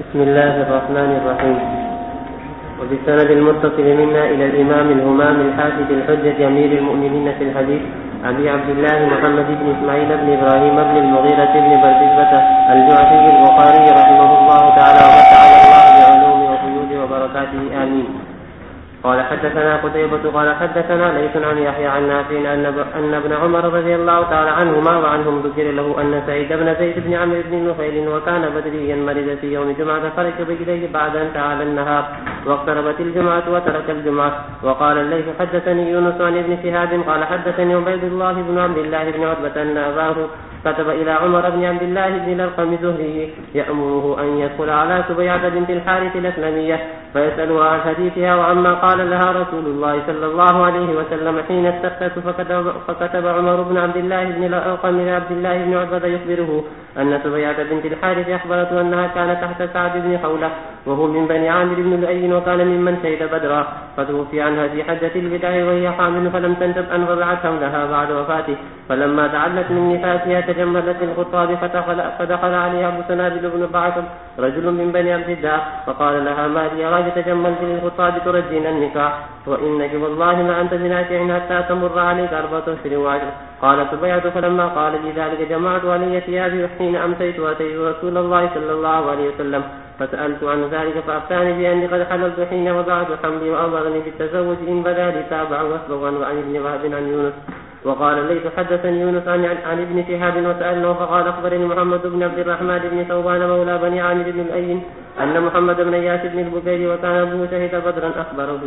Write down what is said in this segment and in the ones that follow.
بسم الله الرحمن الرحيم. وبالسند المتصل منا إلى الإمام الهمام الحافظ الحجة أمير المؤمنين في الحديث أبي عبد الله محمد بن إسماعيل بن إبراهيم بن المغيرة بن بردزبة الجعفي البخاري رحمه الله تعالى ومتعنا الله بعلوم وفيوض وبركاته آمين. قال حدثنا قتيبة قال حدثنا ليس عن يحيى عن نافع أن ابن عمر رضي الله تعالى عنهما وعنهم ذكر له أن سعيد بن زيد بن عمرو بن نفيل وكان بدريا مرض في يوم جمعة فركب إليه بعد أن تعالى النهار واقتربت الجمعة وترك الجمعة. وقال الليث حدثني يونس عن ابن شهاب قال حدثني عبيد الله بن عبد الله بن عتبة أن أباه كتب إلى عمر بن عبد الله بن الأرقم الزهري يأمره أن يدخل على سبيعة بنت الحارث الأسلمية فيسألها عن حديثها وعما قال لها رسول الله صلى الله عليه وسلم حين استفتت. فكتب عمر بن عبد الله بن الأرقم إلى عبد الله بن عتبة يخبره أن سبيعة بنت الحارث أخبرته أنها كانت تحت سعد بن خولة وهو من بني عامر بن لؤي وكان ممن شهد بدرا فتوفي عنها في حجة الوداع وهي حامل فلم تنجب أن وضعت حملها بعد وفاته. فلما تعلت من نفاسها تجملت للخطاب فدخل عليها أبو سنابل بن بعثم رجل من بني عبد الدار فقال لها ما لي غاية تجملت للخطاب ترجين النكاح وإنك والله ما أنت بناكح حتى تمر عليك 4 أشهر وعشر. قالت سبيعة فلما قال لي ذلك جمعت علي ثيابي وحين أمسيت وأتيت رسول الله صلى الله عليه وسلم فسألت عن ذلك فأفتاني بأني قد حللت حين وضعت حملي وأمرني بالتزوج إن بدا لي تابعا وأسبغا. وعن ابن وهب عن يونس وقال ليس حدثني يونس عن ابن شهاب وسألناه فقال أخبرني محمد بن عبد الرحمن بن ثوبان مولى بني عامر بن الأين أن محمد بن إياس بن البكير وكان أبوه شهد بدرا أخبره.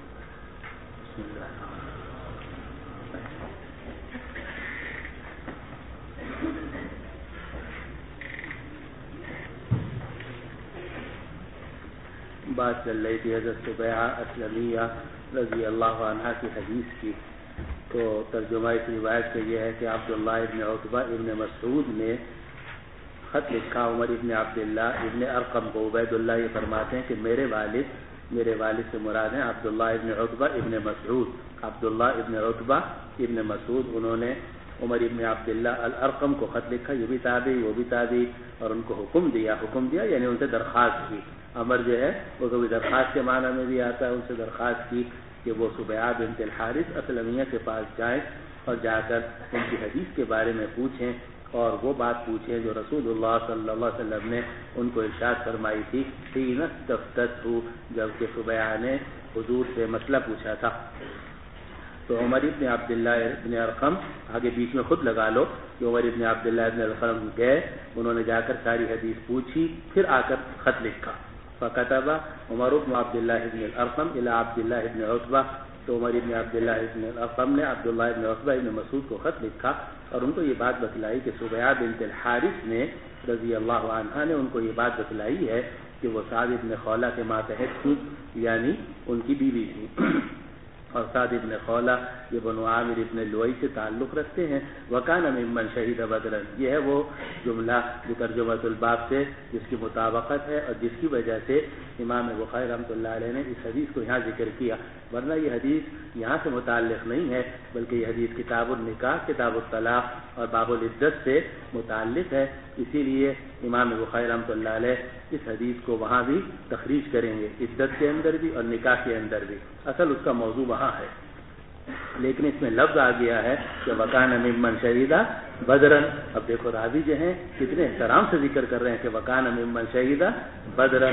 بات چل رہی تھی حضرت سبیعہ اسلمیہ رضی اللہ عنہا کی حدیث کی. تو ترجمہ اس روایت سے یہ ہے کہ عبداللہ ابن عتبہ ابن مسعود نے خط لکھا عمر ابن عبداللہ ابن ارقم کو. عبید اللہ یہ فرماتے ہیں کہ میرے والد سے مراد ہیں عبداللہ ابن عتبہ ابن مسعود. عبداللہ ابن عتبہ ابن مسعود انہوں نے عمر ابن عبداللہ الارقم کو خط لکھا. یہ بھی تابعی وہ بھی تابعی اور ان کو حکم دیا یعنی ان سے درخواست کی. امر جو ہے وہ کبھی درخواست کے معنی میں بھی آتا ہے. ان سے درخواست کی کہ وہ سبیعہ بنت الحارث اسلمیہ کے پاس جائیں اور جا کر ان کی حدیث کے بارے میں پوچھیں اور وہ بات پوچھیں جو رسول اللہ صلی اللہ علیہ وسلم نے ان کو ارشاد فرمائی تھی حین استفتتہ جبکہ سبیعہ نے حضور سے مسئلہ پوچھا تھا. تو عمر ابن عبداللہ ابن ارقم آگے بیچ میں خود لگا لو کہ عمر ابن عبداللہ ابن ارقم گئے, انہوں نے جا کر ساری حدیث پوچھی, پھر آ کر خط لکھا. فكتب عمر بن عبد الله بن الأرقم إلى عبد الله بن عتبة. تو عمر بن عبد الله بن الأرقم نے عبداللہ بن عتبہ بن مسعود کو خط لکھا اور ان کو یہ بات بتلائی کہ سبیعہ بنت الحارث نے رضی اللہ عنہا نے ان کو یہ بات بتلائی ہے کہ وہ سعد بن خولہ کے ماتحت تھی, یعنی ان کی بیوی تھی. اور سعد بن خولہ یہ بنو عامر ابن لؤی سے تعلق رکھتے ہیں. وکان ممن شہید بدرا, یہ ہے وہ جملہ جو ترجمۃ الباب سے جس کی مطابقت ہے اور جس کی وجہ سے امام بخاری رحمۃ اللہ علیہ نے اس حدیث کو یہاں ذکر کیا, ورنہ یہ حدیث یہاں سے متعلق نہیں ہے بلکہ یہ حدیث کتاب النکاح, کتاب الطلاق اور باب العدت سے متعلق ہے. اسی لیے امام بخاری رحمۃ اللہ علیہ اس حدیث کو وہاں بھی تخریج کریں گے, عدت کے اندر بھی اور نکاح کے اندر بھی. اصل اس کا موضوع وہاں ہے, لیکن اس میں لفظ آ گیا ہے کہ وکان ممن شہیدہ بدرن. اب دیکھو راوی جو ہیں کتنے احترام سے ذکر کر رہے ہیں کہ وکان ممن شہیدہ بدرن.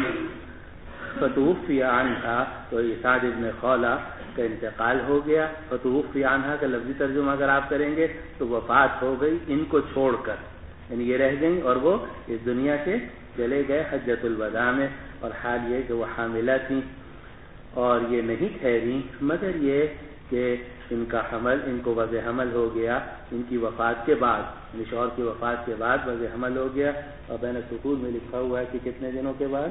فتوفی عنہا, تو یہ سعد بن خولہ کا انتقال ہو گیا. فتوفی عنہا کا لفظی ترجمہ اگر آپ کریں گے تو وفات ہو گئی ان کو چھوڑ کر, یعنی یہ رہ گئیں اور وہ اس دنیا سے چلے گئے حجۃ الوداع میں. اور حال یہ کہ وہ حاملہ تھیں اور یہ نہیں ٹھہری مگر یہ کہ ان کا حمل, ان کو وضع حمل ہو گیا ان کی وفات کے بعد, یعنی شوہر کی وفات کے بعد وضع حمل ہو گیا. اور بین سطور میں لکھا ہوا ہے کہ کتنے دنوں کے بعد,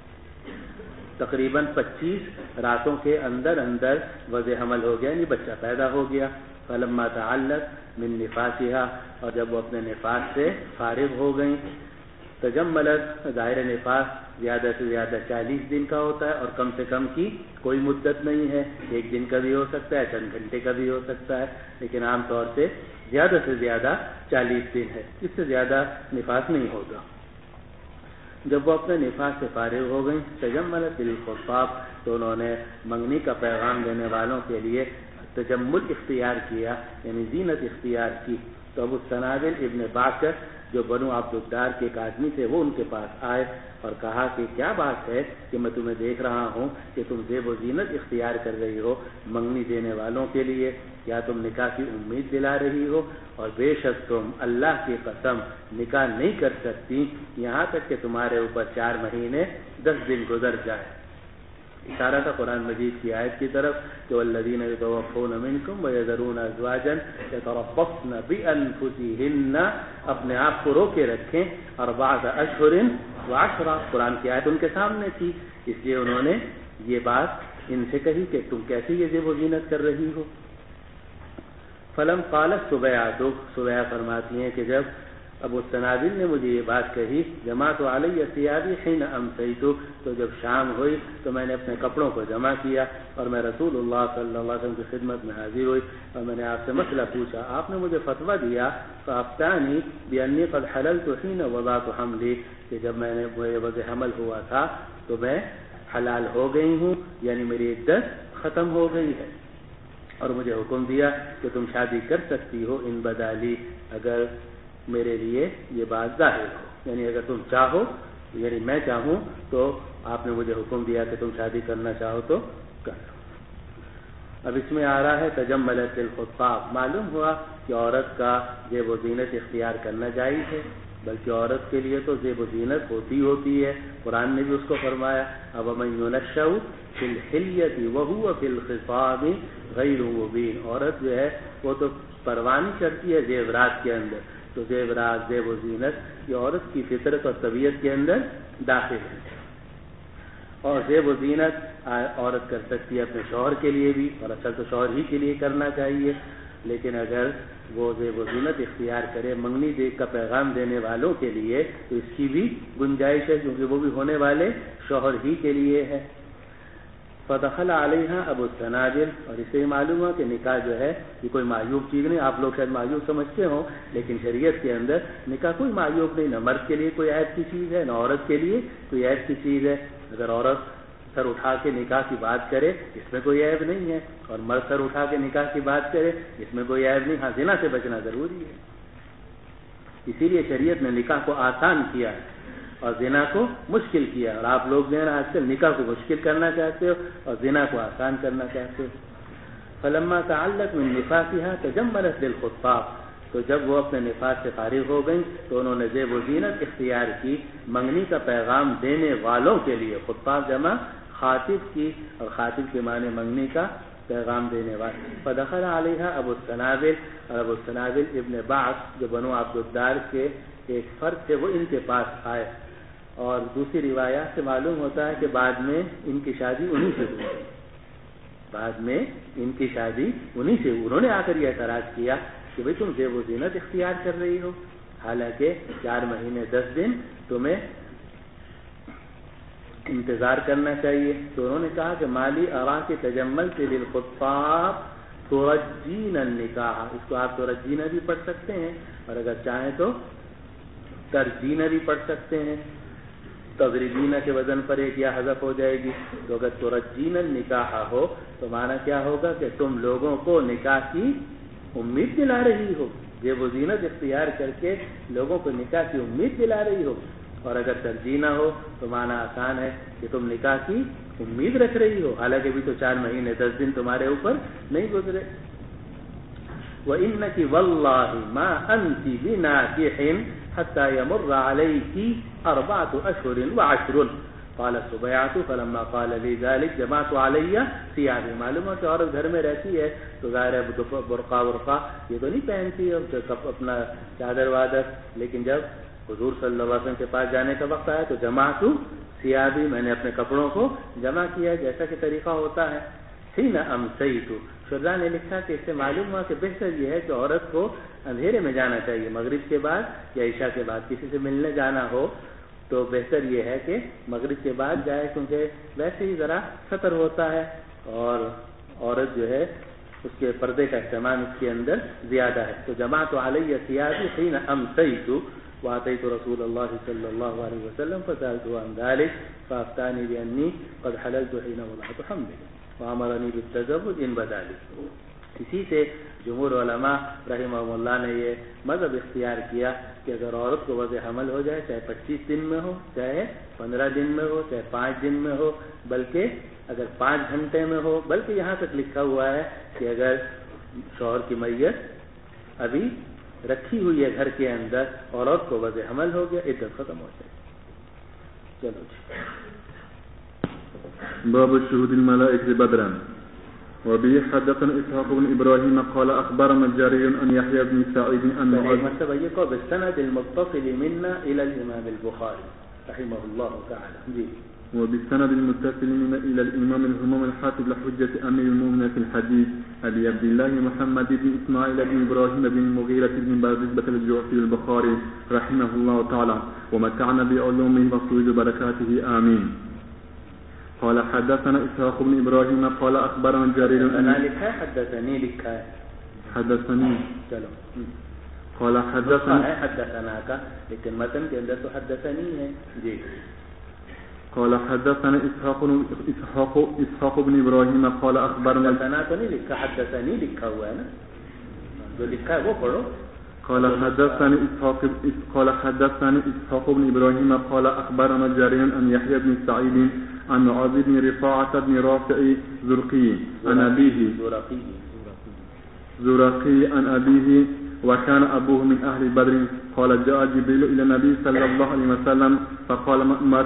تقریباً 25 راتوں کے اندر وضع حمل ہو گیا, یعنی بچہ پیدا ہو گیا. فلما تعلت من نفاسها, اور جب وہ اپنے نفاس سے فارغ ہو گئیں. تجملت, ظاہر نفاس زیادہ سے زیادہ 40 دن کا ہوتا ہے اور کم سے کم کی کوئی مدت نہیں ہے, 1 دن کا بھی ہو سکتا ہے, چند گھنٹے کا بھی ہو سکتا ہے, لیکن عام طور سے زیادہ 40 دن ہے, اس سے زیادہ نفاس نہیں ہوگا. جب وہ اپنے نفاس سے فارغ ہو گئیں تجملت للخطاب، تو انہوں نے منگنی کا پیغام دینے والوں کے لیے تجمل اختیار کیا، یعنی زینت اختیار کی۔ تو ابو السنابل ابن باکر جو بنو عبد الدار کے ایک آدمی تھے، وہ ان کے پاس آئے اور کہا کہ کیا بات ہے کہ میں تمہیں دیکھ رہا ہوں کہ تم زیب و زینت اختیار کر رہی ہو منگنی دینے والوں کے لیے، کیا تم نکاح کی امید دلا رہی ہو؟ اور بے شک تم اللہ کی قسم نکاح نہیں کر سکتی یہاں تک کہ تمہارے اوپر 4 مہینے 10 دن گزر جائے۔ اشارہ تھا قرآن مجید کی آیت کی طرف کہ والذین یتوفون منکم ویذرون ازواجا یتربصن بانفسہن، اپنے آپ کو روکے رکھیں 4 اشہر و10، قرآن کی آیت ان کے سامنے تھی، اس لیے انہوں نے یہ بات ان سے کہی کہ تم کیسے یہ زیب و زینت کر رہی ہو۔ فلم قالت سبیعۃ، سبیعہ فرماتی ہیں کہ جب ابو السنابل نے مجھے یہ بات کہی، جمعت علی ثیابی حین امسیت، تو جب شام ہوئی تو میں نے اپنے کپڑوں کو جمع کیا اور میں رسول اللہ صلی اللہ علیہ وسلم کی خدمت میں حاضر ہوئی اور میں نے آپ سے مسئلہ پوچھا۔ آپ نے مجھے فتویٰ دیا فافتانی بانی قد حللت حین وضعت حملی، کہ جب میں نے وضع حمل ہوا تھا تو میں حلال ہو گئی ہوں، یعنی میری عدت ختم ہو گئی ہے، اور مجھے حکم دیا کہ تم شادی کر سکتی ہو ان بدالی، اگر میرے لیے یہ بات ظاہر ہو، یعنی اگر تم چاہو، یعنی میں چاہوں تو آپ نے مجھے حکم دیا کہ تم شادی کرنا چاہو تو کر لو۔ اب اس میں آ رہا ہے تجملت للخطاب، معلوم ہوا کہ عورت کا زیب و زینت اختیار کرنا جائز ہے، بلکہ عورت کے لیے تو زیب و زینت ہوتی ہے، قرآن نے بھی اس کو فرمایا اب من ينشأ فی الحلیۃ وهو فی الخصام غیر مبین، عورت جو ہے وہ تو پروانی کرتی ہے زیورات کے اندر، تو زیورات زیب و زینت یہ عورت کی فطرت اور طبیعت کے اندر داخل ہے، اور زیب و زینت عورت کر سکتی ہے اپنے شوہر کے لیے بھی، اور اصل تو شوہر ہی کے لیے کرنا چاہیے، لیکن اگر وہ زیب و زینت اختیار کرے منگنی دے کا پیغام دینے والوں کے لیے تو اس کی بھی گنجائش ہے، کیونکہ وہ بھی ہونے والے شوہر ہی کے لیے ہے۔ فدخل علیہا ابو السنابل، اور اسے ہی معلوم ہوا کہ نکاح جو ہے یہ کوئی معیوب چیز نہیں، آپ لوگ شاید معیوب سمجھتے ہوں، لیکن شریعت کے اندر نکاح کوئی معیوب نہیں، نہ مرد کے لیے کوئی عیب کی چیز ہے، نہ عورت کے لیے کوئی عیب کی چیز ہے۔ اگر عورت سر اٹھا کے نکاح کی بات کرے اس میں کوئی عیب نہیں ہے، اور مرد سر اٹھا کے نکاح کی بات کرے اس میں کوئی عیب نہیں، ہاں زنا سے بچنا ضروری ہے، اسی لیے شریعت نے نکاح کو آسان کیا ہے اور زنا کو مشکل کیا، اور آپ لوگ جو ہے نا آج کل نکاح کو مشکل کرنا چاہتے ہو اور زنا کو آسان کرنا چاہتے ہو۔ فلما تعلق من نفاسها تجملت للخطاب، تو جب وہ اپنے نفاس سے فارغ ہو گئیں تو انہوں نے زیب و زینت اختیار کی منگنی کا پیغام دینے والوں کے لیے، خطاب جمع خاطب کی، اور خاطب کے معنی منگنی کا پیغام دینے والے۔ فدخل علیہا ابو السنابل، اور ابو السنابل ابن بعث جو بنو عبد الدار کے ایک فرد تھے وہ ان کے پاس آئے، اور دوسری روایات سے معلوم ہوتا ہے کہ بعد میں ان کی شادی انہی سے ہوئی، بعد میں ان کی شادی انہی سے، انہوں نے آ کر یہ اعتراض کیا کہ بھئی تم زیب و زینت اختیار کر رہی ہو، حالانکہ 4 مہینے 10 دن تمہیں انتظار کرنا چاہیے۔ تو انہوں نے کہا کہ مالی ارا کے تجمل سے للخطاب ترجین النکاح، اس کو آپ ترجینہ بھی پڑھ سکتے ہیں، اور اگر چاہیں تو ترجینہ بھی پڑھ سکتے ہیں، تضربینہ کے وزن پر ایک یا حذف ہو جائے گی، تو اگر ترجین النکاح ہو تو معنی کیا ہوگا کہ تم لوگوں کو نکاح کی امید دلا رہی ہو، زیب و زینت اختیار کر کے لوگوں کو نکاح کی امید دلا رہی ہو، اور اگر ترجینہ ہو تو معنی آسان ہے کہ تم نکاح کی امید رکھ رہی ہو، حالانکہ بھی تو 4 مہینے 10 دن تمہارے اوپر نہیں گزرے۔ وَإِنَّكِ وَاللَّهِ مَا أَنْتِ بِنَاكِحٍ حَتَّى يَمُرَّ عَلَيْكِ 4 أشهر و10۔ قال سبیعۃ فلما قال لي ذلك جمعت علی ثیابی، معلوم ہے کہ عورت گھر میں رہتی ہے تو ظاہر ہے برقع یہ تو نہیں پہنتی ہے اپنا چادر وادر، لیکن جب حضور صلی اللہ علیہ وسلم کے پاس جانے کا وقت آیا تو جمعت ثیابی، میں نے اپنے کپڑوں کو جمع کیا جیسا کہ طریقہ ہوتا ہے۔ حین امسیت، شرح نے لکھا کہ اس سے معلوم ہوا کہ بہتر یہ ہے کہ عورت کو اندھیرے میں جانا چاہیے، مغرب کے بعد یا عشاء کے بعد کسی سے ملنے جانا ہو تو بہتر یہ ہے کہ مغرب کے بعد جائے، کیونکہ ویسے ہی ذرا خطر ہوتا ہے اور عورت جو ہے اس کے پردے کا اہتمام اس کے اندر زیادہ ہے۔ تو جمعت علی ثیابی حین امسیت، وأتيت رسول الله صلى الله عليه وسلم فسألته عن ذلك فأفتاني بأني قد حللت حين وضعت حملي وأمرني بالتزوج إن بدا لي. اسی سے جمہور علماء رحمہ اللہ نے یہ مذہب اختیار کیا کہ اگر عورت کو وضع حمل ہو جائے، چاہے 25 دن میں ہو، چاہے 15 دن میں ہو، چاہے 5 دن میں ہو، بلکہ اگر 5 گھنٹے میں ہو، بلکہ یہاں تک لکھا ہوا ہے کہ اگر شوہر کی میت ابھی رکھی ہوئی ہے گھر کے اندر اور عورت کو وضع حمل ہو گیا، عدت ختم ہو جائے. چلو جی. باب شهود الملائكة بدرا. وبه حدثنا إسحاق بن إبراهيم قال أخبرنا جرير أن يحيى بن سعيد أن مكتب يقول بالسند المتصل منا إلى الإمام البخاري رحمه الله تعالى. جي. وبالسند المتصل منا إلى الإمام الهمام الحافظ لحجة أمير المؤمنين في الحديث أبي عبد الله محمد بن إسماعيل بن إبراهيم بن المغيرة بن بازبة الجعفي البخاري رحمه الله تعالى ومتعنا بعلومه وصول بركاته آمين. قال حدثنا إسحاق بن إبراهيم قال أخبرنا جرير أنا لك حدثني لك حدثني چلو قال حدثنا حدثناك لیکن متن کے اندر تو حدثنی ہے. جی. قال حدثنا إسحاق بن إبراهيم قال أخبرنا حدثنا تو نہیں لکھا، حدثني لکھا ہوا ہے نا، جو لکھا ہے وہ پڑھو. قال حدثني إسحاق بن إبراهيم قال أخبرنا جرير أن يحيى بن سعيد عن معاذ بن رفاعة بن رافع زرقي عن أبيه عن أبيه وكان أبوه من أهل بدر قال جاء جبريل إلى النبي صلى الله عليه وسلم فقال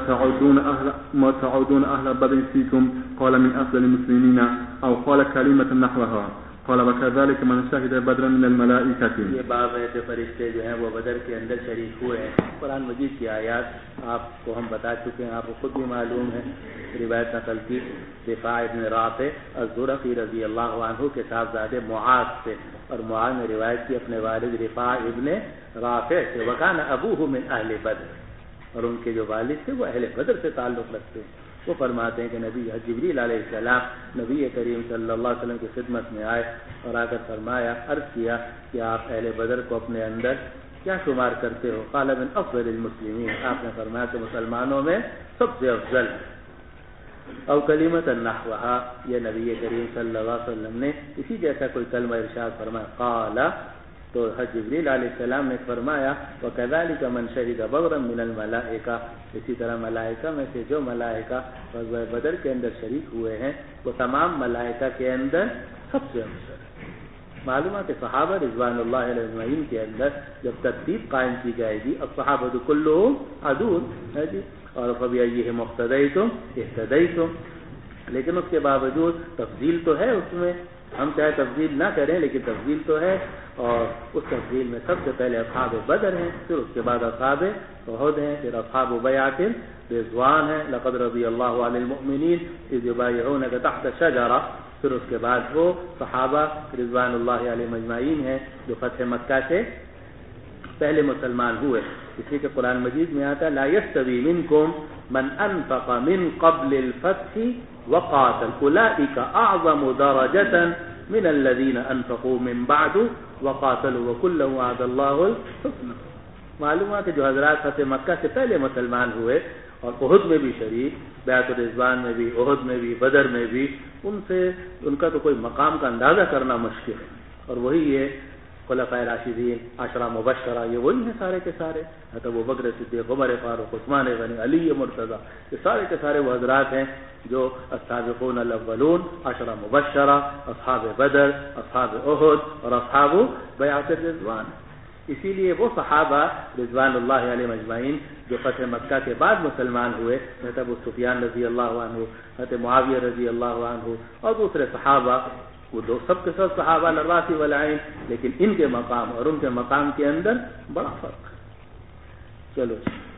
ما تعودون أهل بدر فيكم قال من أفضل المسلمين أو قال كلمة نحوها قال وكذلك من شهد بدرا من الملائكة. یہ باب ہے کہ فرشتے جو ہیں وہ بدر کے اندر شریک ہوئے ہیں. قرآن مجید کی آیات آپ کو ہم بتا چکے ہیں، آپ کو خود بھی معلوم ہے. روایت نقل کی رفاع ابن رافع الزرقی رضی اللہ عنہ کے صاحبزادے معاذ سے، اور معاذ نے روایت کی اپنے والد رفاع ابن رافع سے. وکان ابوہ من اہل بدر، اور ان کے جو والد تھے وہ اہل بدر سے تعلق رکھتے ہیں. وہ فرماتے ہیں کہ نبی جبریل علیہ السلام نبی کریم صلی اللہ علیہ وسلم کی خدمت میں آئے اور آ کر فرمایا، عرض کیا کہ آپ اہل بدر کو اپنے اندر کیا شمار کرتے ہو؟ قال من افضل المسلمین، آپ نے فرمایا کہ مسلمانوں میں سب سے افضل. او کلمۃ نحوها، یہ نبی کریم صلی اللہ علیہ وسلم نے اسی جیسا کوئی کلمہ ارشاد فرمایا. قال، تو جبریل علیہ السلام نے فرمایا وَكَذَلِكَ مَنْ شَهِدَ بَدْرًا مِنَ الْمَلَائِكَةِ، اسی طرح ملائکہ میں سے جو ملائکہ غزوہ بدر کے اندر شریک ہوئے ہیں وہ تمام ملائکہ کے اندر سب سے افضل. معلومات صحابہ رضوان اللہ علیہ اجمعین کے اندر جب ترتیب قائم کی جائے گی، الصحابہ کلهم عدول ہے جی، اور فَبِأَيِّهِمْ اقْتَدَيْتُمْ اهْتَدَيْتُمْ، لیکن اس کے باوجود تفضیل تو ہے اس میں، ہم چاہے تفضیل نہ کریں لیکن تفضیل تو ہے. اور اس تفضیل میں سب سے پہلے اصحاب بدر ہیں، پھر اس کے بعد اصحاب احد ہیں، پھر اصحاب بیعۃ رضوان ہیں، لقد رضی اللہ عن المؤمنین اذ یبایعونک تحت الشجرہ. پھر اس کے بعد وہ صحابہ رضوان اللہ علیہم اجمعین ہیں جو فتح مکہ سے پہلے مسلمان ہوئے. اس لیے کہ قرآن مجید میں آتا ہے لا یستوی منکم من انفق من قبل الفتح وقاتل اولئک اعظم درجۃ من الذین انفقوا من بعد وقاتلوا وکلا وعد اللہ الحسنى. معلوم ہے کہ جو حضرات فتح مکہ سے پہلے مسلمان ہوئے اور احد میں بھی شریک، بیعت الرضوان میں بھی، احد میں بھی، بدر میں بھی، ان کا تو کوئی مقام کا اندازہ کرنا مشکل ہے. اور وہی یہ خلفائے راشدین، عشرہ مبشرہ، یہ وہی ہیں سارے کے سارے، حضرت ابوبکر صدیق، عمر فاروق، عثمان غنی، علی مرتضیٰ، یہ سارے کے سارے وہ حضرات ہیں جو السابقون الاولون، عشرہ مبشرہ، اصحاب بدر، اصحاب احد اور اصحاب بیعت الرضوان. اسی لیے وہ صحابہ رضوان اللہ علیہ اجمعین جو فتح مکہ کے بعد مسلمان ہوئے، حضرت ابو سفیان رضی اللہ عنہ، حضرت معاویہ رضی اللہ عنہ اور دوسرے صحابہ، وہ دو سب کے سب صحابہ الراسی والعین، لیکن ان کے مقام اور ان کے مقام کے اندر بڑا فرق ہے. چلو.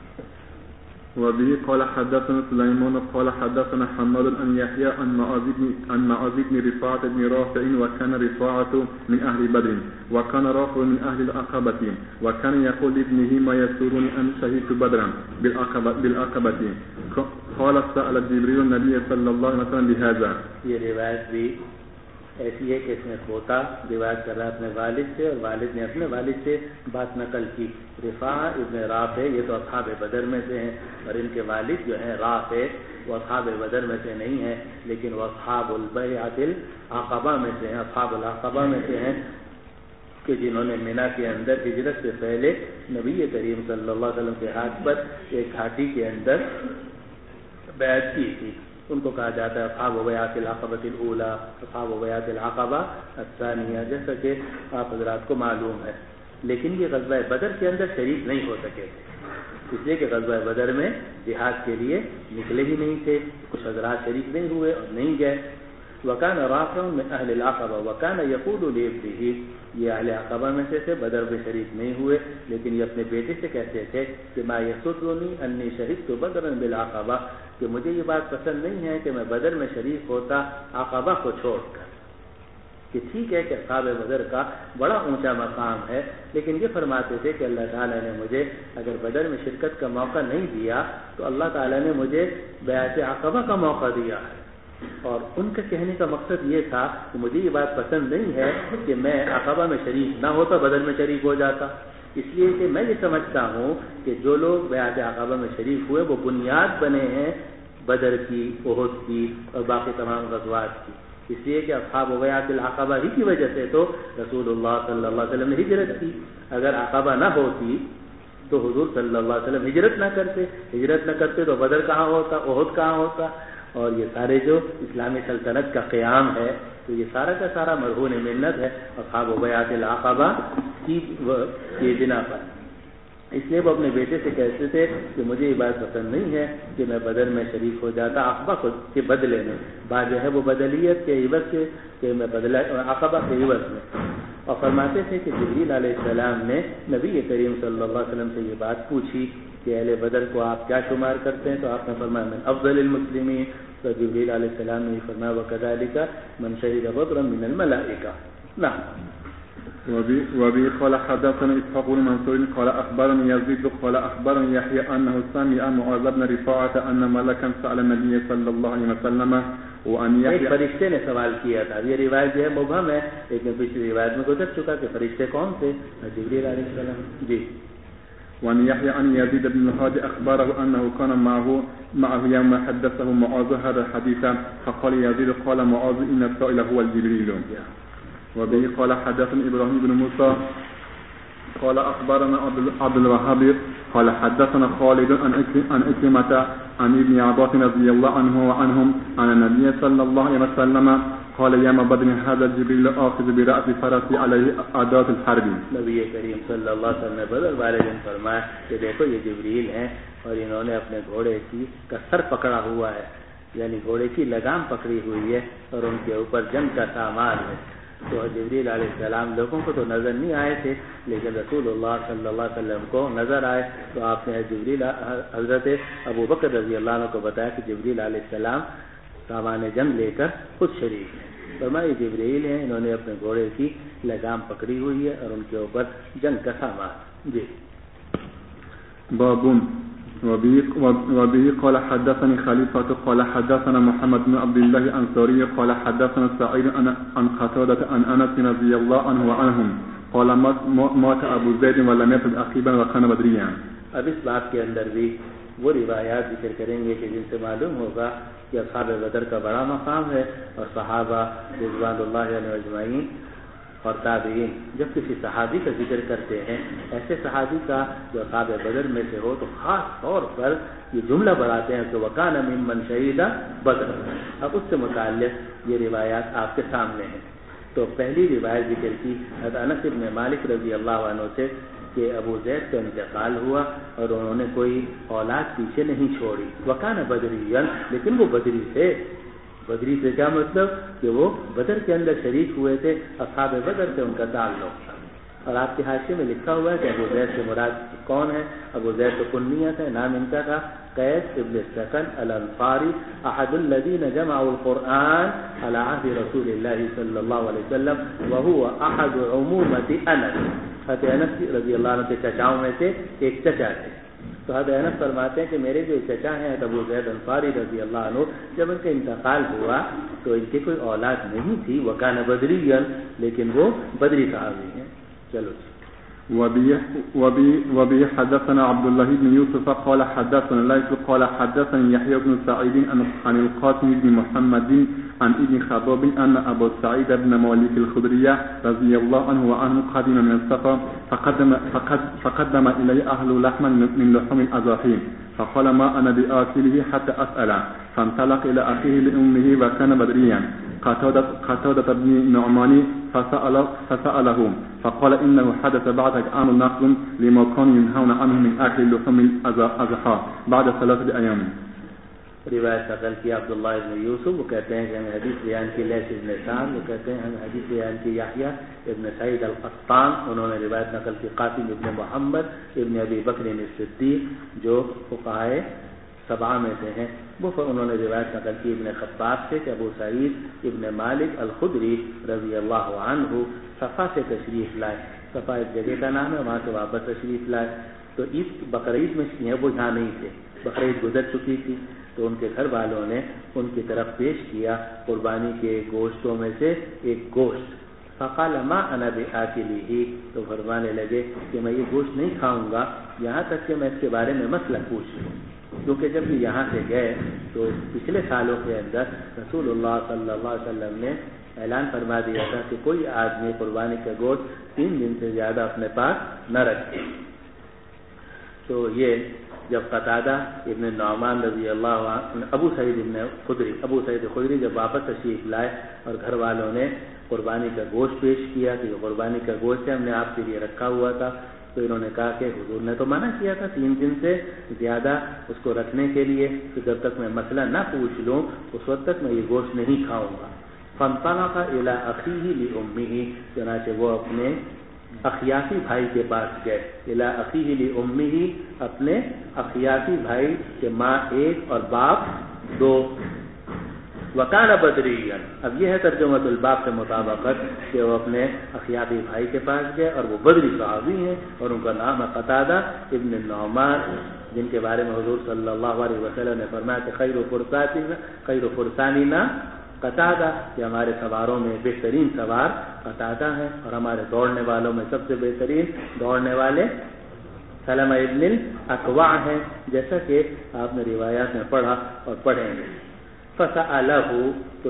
وبه قال حدثنا سليمان قال حدثنا حماد عن يحيى عن معاذ بن رفاعة بن رافع وكان رفاعة من أهل بدر وكان رافع من أهل العقبة وكان يقول لابنه ما يسرني أن شهدت بدرا بالعقبة قال سأل جبريل النبي صلى الله عليه وسلم بهذا. یہ روایت بھی ایسی ہے کہ اس میں کھوتا روایت کر رہا اپنے والد سے اور والد نے اپنے والد سے بات نقل کی. رفاع ابن رافع یہ تو اصحاب بدر میں سے ہیں اور ان کے والد جو ہیں رافع وہ اصحاب بدر میں سے نہیں ہیں لیکن وہ اصحاب البیعۃ العقبہ میں سے ہیں. اصحاب العقبہ میں سے ہیں کہ جنہوں نے مینا کے اندر ہجرت سے پہلے نبی کریم صلی اللہ علیہ وسلم کے ہاتھ پر ایک گھاٹی کے اندر بیعت کی تھی. ان کو کہا جاتا ہے اصحاب بیعۃ العقبۃ الاولی، اصحاب بیعۃ العقبہ الثانیہ، جیسا کہ آپ حضرات کو معلوم ہے. لیکن یہ غزوہ بدر کے اندر شریک نہیں ہو سکے اس لیے کہ غزوہ بدر میں جہاد کے لیے نکلے ہی نہیں تھے. کچھ حضرات شریک نہیں ہوئے اور نہیں گئے. وکان رافع من اہل العقبہ وکان یقول لابنہ، یہ اہل عقبہ میں سے تھے، بدر میں شریک نہیں ہوئے لیکن یہ اپنے بیٹے سے کہتے تھے کہ ما یسرنی انی شہدت بدرا بالعقبہ، کہ مجھے یہ بات پسند نہیں ہے کہ میں بدر میں شریک ہوتا عقبہ کو چھوڑ کر. کہ ٹھیک ہے کہ اصحاب بدر کا بڑا اونچا مقام ہے لیکن یہ فرماتے تھے کہ اللہ تعالیٰ نے مجھے اگر بدر میں شرکت کا موقع نہیں دیا تو اللہ تعالیٰ نے مجھے بیعت عقبہ کا موقع دیا ہے. اور ان کے کہنے کا مقصد یہ تھا کہ مجھے یہ بات پسند نہیں ہے کہ میں عقبہ میں شریک نہ ہوتا بدر میں شریک ہو جاتا، اس لیے کہ میں یہ سمجھتا ہوں کہ جو لوگ بیعت عقبہ میں شریک ہوئے وہ بنیاد بنے ہیں بدر کی، احد کی اور باقی تمام غزوات کی. اس لیے کہ اصحاب بیعت العقبہ ہی کی وجہ سے تو رسول اللہ صلی اللہ علیہ وسلم نے ہجرت کی. اگر عقبہ نہ ہوتی تو حضور صلی اللہ علیہ وسلم ہجرت نہ کرتے تو بدر کہاں ہوتا، احد کہاں ہوتا. اور یہ سارے جو اسلامی سلطنت کا قیام ہے تو یہ سارا کا سارا مرہون منت ہے اصحاب بیعت العقبہ کی بنا پر. اس لیے وہ اپنے بیٹے سے کہتے تھے کہ مجھے یہ بات پسند نہیں ہے کہ میں بدر میں شریک ہو جاتا عقبہ کے بدلے میں. بات جو ہے وہ بدلیت کے عوض سے کہ میں عقبہ کے عوض میں. اور فرماتے تھے کہ جبریل علیہ السلام نے نبی کریم صلی اللہ علیہ وسلم سے یہ بات پوچھی کہ اہل بدر کو آپ کیا شمار کرتے ہیں تو آپ نے فرمایا من افضل المسلمین. تو جبریل علیہ السلام نے فرمایا وکذالک من شہد بدرا من الملائکہ. نعم. وبه قال حدثنا إسحاق بن منصور قال أخبرني يزيد قال أخبرني يحيى أنه سمع معاذ بن رفاعة أن ملكا سأل النبي صلى الله عليه وسلم وأن يحيى. ایک فرشتے نے سوال کیا تھا. یہ روایت جو ہے مبہم ہے لیکن پچھلی روایت میں گزر چکا کہ فرشتے کون تھے؟ جبریل علیہ السلام. جی. وأن يحيى أن يزيد بن الهادي أخبره أنه كان معه يوم حدثه معاذ هذا الحديث فقال يزيد قال معاذ إن السائل هو الجبريل. وبه قال حدثنا إبراهيم بن موسى قال أخبرنا عبد الوهاب قال حدثنا خالد عن إكرمة عن ابن عباس رضي الله عنه وعنهم عن النبي صلى الله عليه وسلم قال يوم بدر هذا جبريل آخذ برأس فرسي عليه أداة الحرب. نبی کریم صلی اللہ علیہ وسلم نے بدر والے دن فرمایا کہ دیکھو یہ جبریل ہیں اور انہوں نے اپنے گھوڑے کا سر پکڑا ہوا ہے، یعنی گھوڑے کی لگام پکڑی ہوئی ہے اور ان کے اوپر جنگ کا سامان ہے. تو جبریل علیہ السلام لوگوں کو تو نظر نہیں آئے تھے لیکن رسول اللہ صلی اللہ علیہ وسلم کو نظر آئے تو آپ نے جبریل حضرت ابو بکر رضی اللہ عنہ کو بتایا کہ جبریل علیہ السلام سامان جنگ لے کر خود شریک ہیں. فرمایا جبریل ہیں، انہوں نے اپنے گھوڑے کی لگام پکڑی ہوئی ہے اور ان کے اوپر جنگ کا سامان. جی. باب وبه قال حدثني خليفة قال حدثنا محمد بن عبد الله الأنصاري قال حدثنا سعيد عن قتادة عن أنس رضي الله عنه وعنهم قال مات أبو زيد ولم يكن عقيبا وكان بدريا. اب اس بات کے اندر بھی وہ روایات ذکر کریں گے کہ جن سے معلوم ہوگا کہ اصحاب بدر کا بڑا مقام ہے اور صحابہ رضوان اللہ علیہم اجمعین اور تابعین جب کسی صحابی کا ذکر کرتے ہیں ایسے صحابی کا جو اصحاب بدر میں سے ہو تو خاص طور پر یہ جملہ بڑھاتے ہیں کہ وکان ممن شہید بدر. اب اس سے متعلق یہ روایات آپ کے سامنے ہیں. تو پہلی روایت ذکر کی حضرت انس بن مالک رضی اللہ عنہ سے کہ ابو زید کا انتقال ہوا اور انہوں نے کوئی اولاد پیچھے نہیں چھوڑی. وکان بدریًا، لیکن وہ بدری تھے. بدری سے کیا مطلب کہ وہ بدر کے اندر شریک ہوئے تھے، اصحاب بدر سے ان کا تعلق تھا. اور آپ کے حاشیے میں لکھا ہوا ہے کہ ابو زید سے مراد کون ہے؟ ابو زید تو کنیت ہے، نام ان کا تھا قیس ابن سکن الانصاری احد الذین جمعوا القرآن علی عہد رسول اللہ صلی اللہ علیہ وسلم وهو احد عمومت انس. حضرت انس رضی اللہ عنہ کے چچاؤں میں سے ایک چچا تھے. تو حضرت انس فرماتے ہیں کہ میرے جو چچا ہیں ابو زید انصاری رضی اللہ عنہ، جب ان کا انتقال ہوا تو ان کی کوئی اولاد نہیں تھی، وکان بدریًا، لیکن وہ بدری صحابی ہیں. چلو وبه حدثنا عبد الله بن يوسف قال حدثنا ليث قال حدثني يحيى بن سعيد عن القاسم بن محمد عن ابن خباب أن أبو سعيد بن مالك الخدري رضي الله عنه وعنه قدم من السفر فقدم إليه أهل لحما من لحوم الأضاحي فقال ما أنا بآكله حتى أسأل، فانطلق إلى أخيه لأمه وكان بدريا قتادة بن نعمان فسأله فقال إنه حدث بعدك عام نقل لما كانوا ينهون عنه من أكل لحوم الأضحى بعد 3 أيام. روایت نقل کی عبداللہ ابن یوسف، وہ کہتے ہیں کہ ہمیں حدیث بیان کی لیث ابن سعد، وہ کہتے ہیں ہمیں حدیث بیان کی یحییٰ ابن سعید القطان، انہوں نے روایت نقل کی قاسم ابن محمد ابن ابی بکر الصدیق جو فقہائے 7 میں سے ہیں، وہ انہوں نے روایت نقل کی ابن خباب سے کہ ابو سعید ابن مالک الخدری رضی اللہ عنہ صفا سے تشریف لائے. صفا ایک جگہ کا نام ہے، وہاں سے واپس تشریف لائے. تو عید بقرعید میں وہ یہاں نہیں تھے، بقرعید گزر چکی تھی، تو ان کے گھر والوں نے ان کی طرف پیش کیا قربانی کے گوشتوں میں سے ایک گوشت. فقال ما انا بآكله، تو فرمانے لگے کہ میں یہ گوشت نہیں کھاؤں گا یہاں تک کہ میں اس کے بارے میں مسئلہ پوچھ لوں. کیونکہ جب یہ یہاں سے گئے تو پچھلے سالوں کے اندر رسول اللہ صلی اللہ علیہ وسلم نے اعلان فرما دیا تھا کہ کوئی آدمی قربانی کا گوشت 3 دن سے زیادہ اپنے پاس نہ رکھے. تو یہ جب قتادہ ابن نعمان رضی اللہ عنہ ابو سعید خدری جب واپس تشریف لائے اور گھر والوں نے قربانی کا گوشت پیش کیا کہ یہ قربانی کا گوشت ہے، ہم نے آپ کے لیے رکھا ہوا تھا، تو انہوں نے کہا کہ حضور نے تو منع کیا تھا 3 دن سے زیادہ اس کو رکھنے کے لیے، کہ جب تک میں مسئلہ نہ پوچھ لوں اس وقت تک میں یہ گوشت نہیں کھاؤں گا. فانطلق الى اخیہ لامہ، چنانچہ وہ اپنے اخیاسی بھائی کے پاس گئے. الى اخیہ لامہ، اپنے اخیاسی بھائی کے ماں 1 اور باپ 2. وکان بدریًا، اب یہ ہے ترجمۃ الباب کے مطابقت کہ وہ اپنے اخیاسی بھائی کے پاس گئے اور وہ بدری صحابی ہیں اور ان کا نام ہے قتادہ ابن نعمان، جن کے بارے میں حضور صلی اللہ علیہ وسلم نے فرمایا کہ خیر فرساننا قتادہ، کہ ہمارے سواروں میں بہترین سوار قتادہ ہیں اور ہمارے دوڑنے والوں میں سب سے بہترین دوڑنے والے سلمہ ابن الاکوع ہیں، جیسا کہ آپ نے روایات میں پڑھا اور پڑھیں گے. فسألہ، تو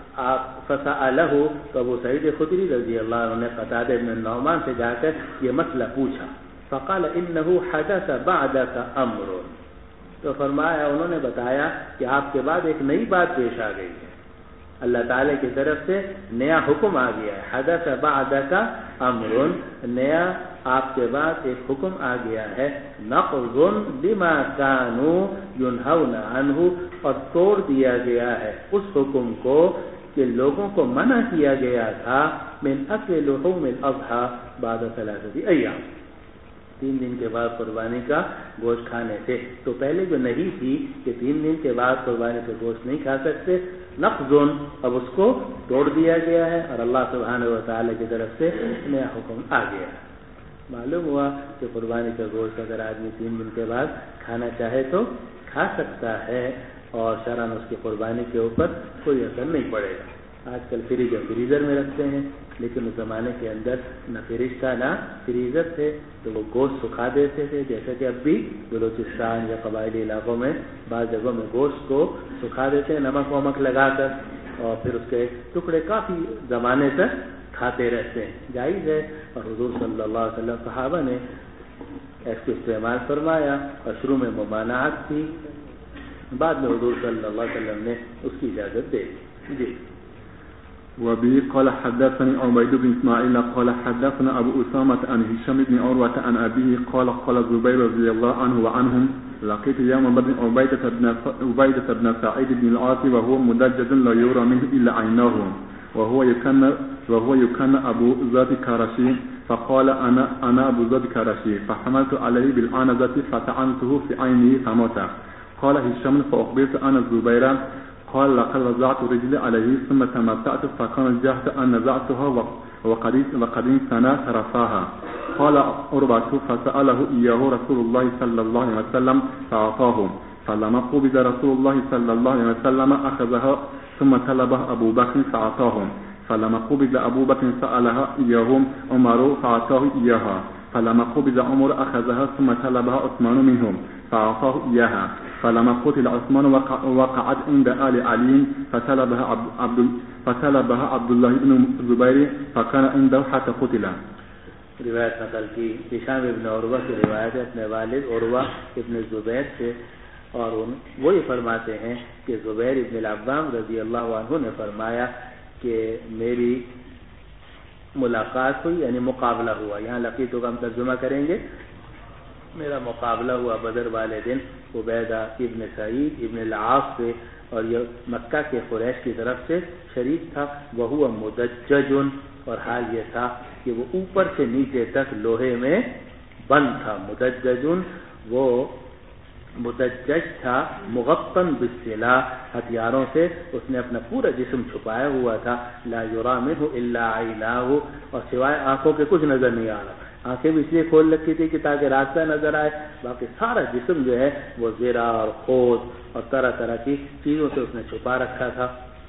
ابو سعید خدری رضی اللہ عنہ نے قتادہ ابن نعمان سے جا کر یہ مسئلہ پوچھا. فقال انه حدث بعدك امر، تو فرمایا انہوں نے بتایا کہ آپ کے بعد ایک نئی بات پیش آ گئی ہے، اللہ تعالی کی طرف سے نیا حکم آ گیا ہے. حدث بعدك امر، نیا آپ کے بعد ایک حکم آ گیا ہے. نقض بما كانوا ينهون عنه، اور توڑ دیا گیا ہے اس حکم کو کہ لوگوں کو منع کیا گیا تھا من اکل لحوم الاضحى بعد 3 ایام، 3 دن کے بعد قربانی کا گوشت کھانے سے. تو پہلے جو نہیں تھی کہ 3 دن کے بعد قربانی کا گوشت نہیں کھا سکتے، نقض، اب اس کو توڑ دیا گیا ہے اور اللہ سبحانہ و تعالی کی طرف سے نیا حکم آ گیا ہے. معلوم ہوا کہ قربانی کا گوشت اگر آدمی 3 دن کے بعد کھانا چاہے تو کھا سکتا ہے اور شرعاً اس کی قربانی کے اوپر کوئی اثر نہیں پڑے گا. آج کل فریزر میں رکھتے ہیں، لیکن اس زمانے کے اندر نہ فریج تھا نہ فریزر تھے، تو وہ گوشت سکھا دیتے تھے، جیسا کہ اب بھی بلوچستان یا قبائلی علاقوں میں بعض جگہوں میں گوشت کو سکھا دیتے ہیں نمک ومک لگا کر، اور پھر اس کے ٹکڑے کافی زمانے تک کھاتے رہتے ہیں. جائز ہے، اور حضور صلی اللہ علیہ وسلم صحابہ نے اس کو استعمال فرمایا اور شروع میں ممانعت تھی، بعد میں حضور صلی اللہ علیہ وسلم نے اس کی اجازت دے دی. جی. وبه قال حدثني عبيد بن اسماعيل قال حدثنا ابو اسامه عن هشام بن عروه عن ابيه قال قال الزبير رضي الله عنه وعنهم لقيت يوم بدر عبيدة بن سعيد بن العاص وهو مدجج لا يرى منه الا عيناه وهو يكن ابو ذات كرشي فقال انا ابو ذات كرشي فحملت عليه بالعنزه فطعنته في عينه فمات. قال هشام فاخبرت انا الزبير قال لقد وضعت رجلي عليه ثم تمتعت فكان الجهد أن نزعتها وقد سنة رفاها قال عروة فسأله إياه رسول الله صلى الله عليه وسلم فأعطاه فلما قبض رسول الله صلى الله عليه وسلم أخذها ثم طلبه أبو بكر فأعطاه فلما قبض أبو بكر سألها إياهم عمر فأعطاه إياها فلما قبض عمر أخذها ثم طلبها عثمان منهم فأعطاه إياها فلما قتل عثمان وقعت عند آل علي فطلبها عبد الله بن الزبير فكان عنده حتى قتل. روایت نقل کی ہشام ابن عروہ کی روایت ہے اپنے والد عروہ ابن زبیر سے، اور وہی فرماتے ہیں کہ زبیر ابن العوام رضی اللہ عنہ نے فرمایا کہ میری ملاقات ہوئی، یعنی مقابلہ ہوا. یہاں لقیتو کا ہم ترجمہ کریں گے. میرا مقابلہ ہوا بدر والے دن عبیدہ ابن سعید ابن العاص سے، اور یہ مکہ کے قریش کی طرف سے شریک تھا. وہو مدجج، اور حال یہ تھا کہ وہ اوپر سے نیچے تک لوہے میں بند تھا. مدجج، وہ مدجج تھا مغطن بالسلاح، ہتھیاروں سے اس نے اپنا پورا جسم چھپایا ہوا تھا. لا یرا منہ الا عیناہ، اور سوائے آنکھوں کے کچھ نظر نہیں آ رہا. آنکھیں بھی اس لیے کھول رکھی تھی کہ تاکہ راستہ نظر آئے، باقی سارا جسم جو ہے وہ زرہ اور خود اور طرح طرح کی چیزوں سے اس نے چھپا رکھا تھا.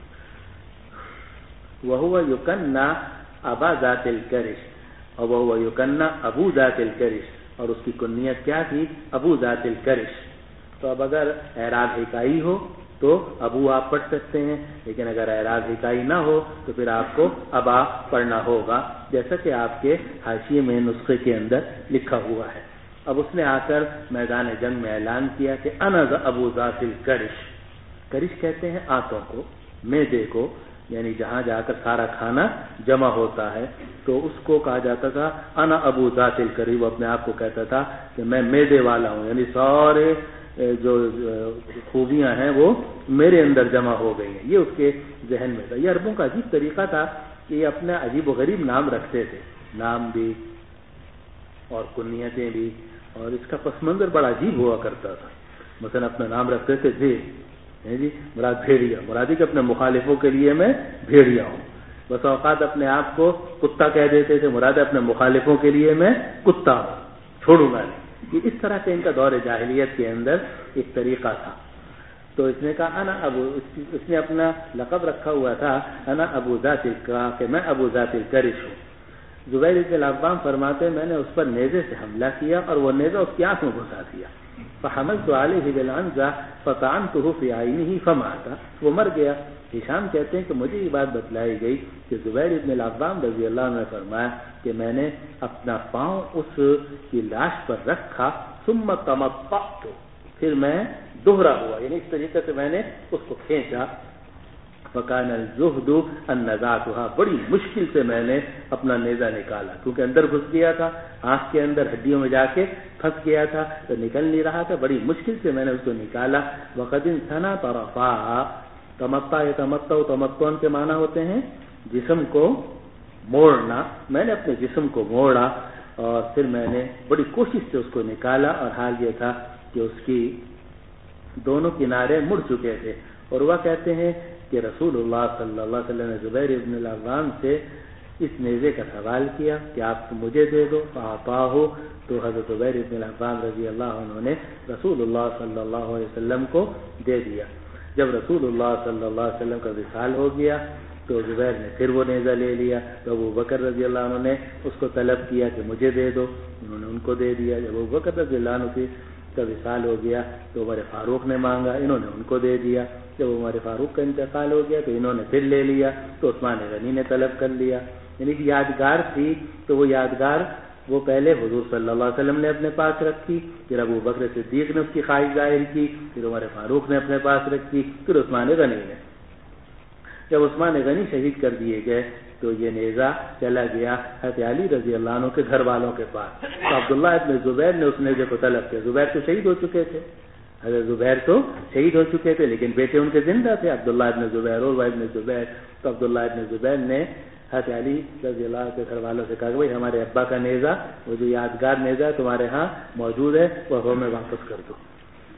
وہو یکنہ ابا ذات الکرش، اور وہو یکنہ ابو ذات الکرش، اور اس کی کنیت کیا تھی؟ ابو ذات الکرش. تو اب اگر اعراب ہکائی ہو تو ابو آپ پڑھ سکتے ہیں، لیکن اگر اعراب ہکائی نہ ہو تو پھر آپ کو ابا پڑھنا ہوگا، جیسا کہ آپ کے حاشیے میں نسخے کے اندر لکھا ہوا ہے. اب اس نے آ کر میدان جنگ میں اعلان کیا کہ انا ابو ذات الکرش. کرش کہتے ہیں آنتوں کو، معدے کو، یعنی جہاں جا کر سارا کھانا جمع ہوتا ہے، تو اس کو کہا جاتا تھا انا ابو ذات الکرش. وہ اپنے آپ کو کہتا تھا کہ میں معدے والا ہوں، یعنی سارے جو خوبیاں ہیں وہ میرے اندر جمع ہو گئی ہیں. یہ اس کے ذہن میں تھا. یہ عربوں کا عجیب طریقہ تھا کہ یہ اپنا عجیب و غریب نام رکھتے تھے، نام بھی اور کنیتیں بھی، اور اس کا پس منظر بڑا عجیب ہوا کرتا تھا. مثلا اپنا نام رکھتے تھے جی مراد بھیڑیا، مرادی کہ اپنے مخالفوں کے لیے میں بھیڑیا ہوں. بس اوقات اپنے آپ کو کتا کہہ دیتے تھے، مراد اپنے مخالفوں کے لیے میں کتا ہوں، چھوڑوں گا نہیں. یہ اس طرح سے ان کا دور جاہلیت کے اندر ایک طریقہ تھا. تو اس نے کہا انا ابو، اس نے اپنا لقب رکھا ہوا تھا انا ابو ذات الکرش، کہ میں ابو ذات الکرش ہوں. زبیر بن العوام فرماتے میں نے اس پر نیزے سے حملہ کیا اور وہ نیزہ اس کی آنکھ میں گھسا دیا. فحملت علیہ بالعنزہ فطعنته في عینہ فمات، وہ مر گیا. ہشام کہتے ہیں کہ مجھے یہ بات بتلائی گئی کہ زبیر بن العوام رضی اللہ عنہ نے فرمایا کہ میں نے اپنا پاؤں اس کی لاش پر رکھا، ثم تمطعت، پھر میں دوہرا ہوا، یعنی اس طریقے سے میں نے اس کو کھینچا. فکان الجہد ان نزعتها، بڑی مشکل سے میں نے اپنا نیزہ نکالا، کیونکہ اندر گھس گیا تھا، آنکھ کے اندر ہڈیوں میں جا کے پھنس گیا تھا تو نکل نہیں رہا تھا. بڑی مشکل سے میں نے اس کو نکالا. وقد انثنى طرفاها، تمتع کے معنی ہوتے ہیں جسم کو موڑنا. میں نے اپنے جسم کو موڑا اور پھر میں نے بڑی کوشش سے اس کو نکالا، اور حال یہ تھا کہ اس کی دونوں کنارے مڑ چکے تھے. اور وہ کہتے ہیں کہ رسول اللہ صلی اللہ علیہ وسلم نے زبیر ابن العوام سے اس نیزے کا سوال کیا کہ آپ مجھے دے دو. فاعطاہ، تو حضرت زبیر ابن العوام رضی اللہ عنہ نے رسول اللہ صلی اللہ علیہ وسلم کو دے دیا. جب رسول اللہ صلی اللہ علیہ وسلم کا وصال ہو گیا تو زبیر نے پھر وہ نیزہ لے لیا. تو ابو بکر رضی اللہ عنہ نے اس کو طلب کیا کہ مجھے دے دو، انہوں نے ان کو دے دیا. جب ابو بکر رضی اللہ عنہ کا وصال ہو گیا تو عمر فاروق نے مانگا، انہوں نے ان کو دے دیا. جب عمر فاروق کا انتقال ہو گیا تو انہوں نے پھر لے لیا. تو عثمان غنی نے طلب کر لیا. یعنی کہ یادگار تھی تو وہ یادگار وہ پہلے حضور صلی اللہ علیہ وسلم نے اپنے پاس رکھی، پھر ابو بکر صدیق نے اس کی خواہش ظاہر کی، پھر عمر فاروق نے اپنے پاس رکھی، پھر عثمان غنی نے. جب عثمان غنی شہید کر دیے گئے تو یہ نیزہ چلا گیا حضرت علی رضی اللہ عنہ کے گھر والوں کے پاس. تو عبداللہ ابن زبیر نے اس نیزے کو طلب کیا. زبیر تو شہید ہو چکے تھے، حضرت زبیر تو شہید ہو چکے تھے، لیکن بیٹے ان کے زندہ تھے، عبداللہ ابن زبیر اور ابن زبیر. تو عبداللہ ابن زبیر نے حضرت علی رضی اللہ کے گھر والوں سے کہا کہ بھائی ہمارے ابا کا نیزہ، وہ جو یادگار نیزہ تمہارے ہاں موجود ہے، وہ ہمیں واپس کر دو.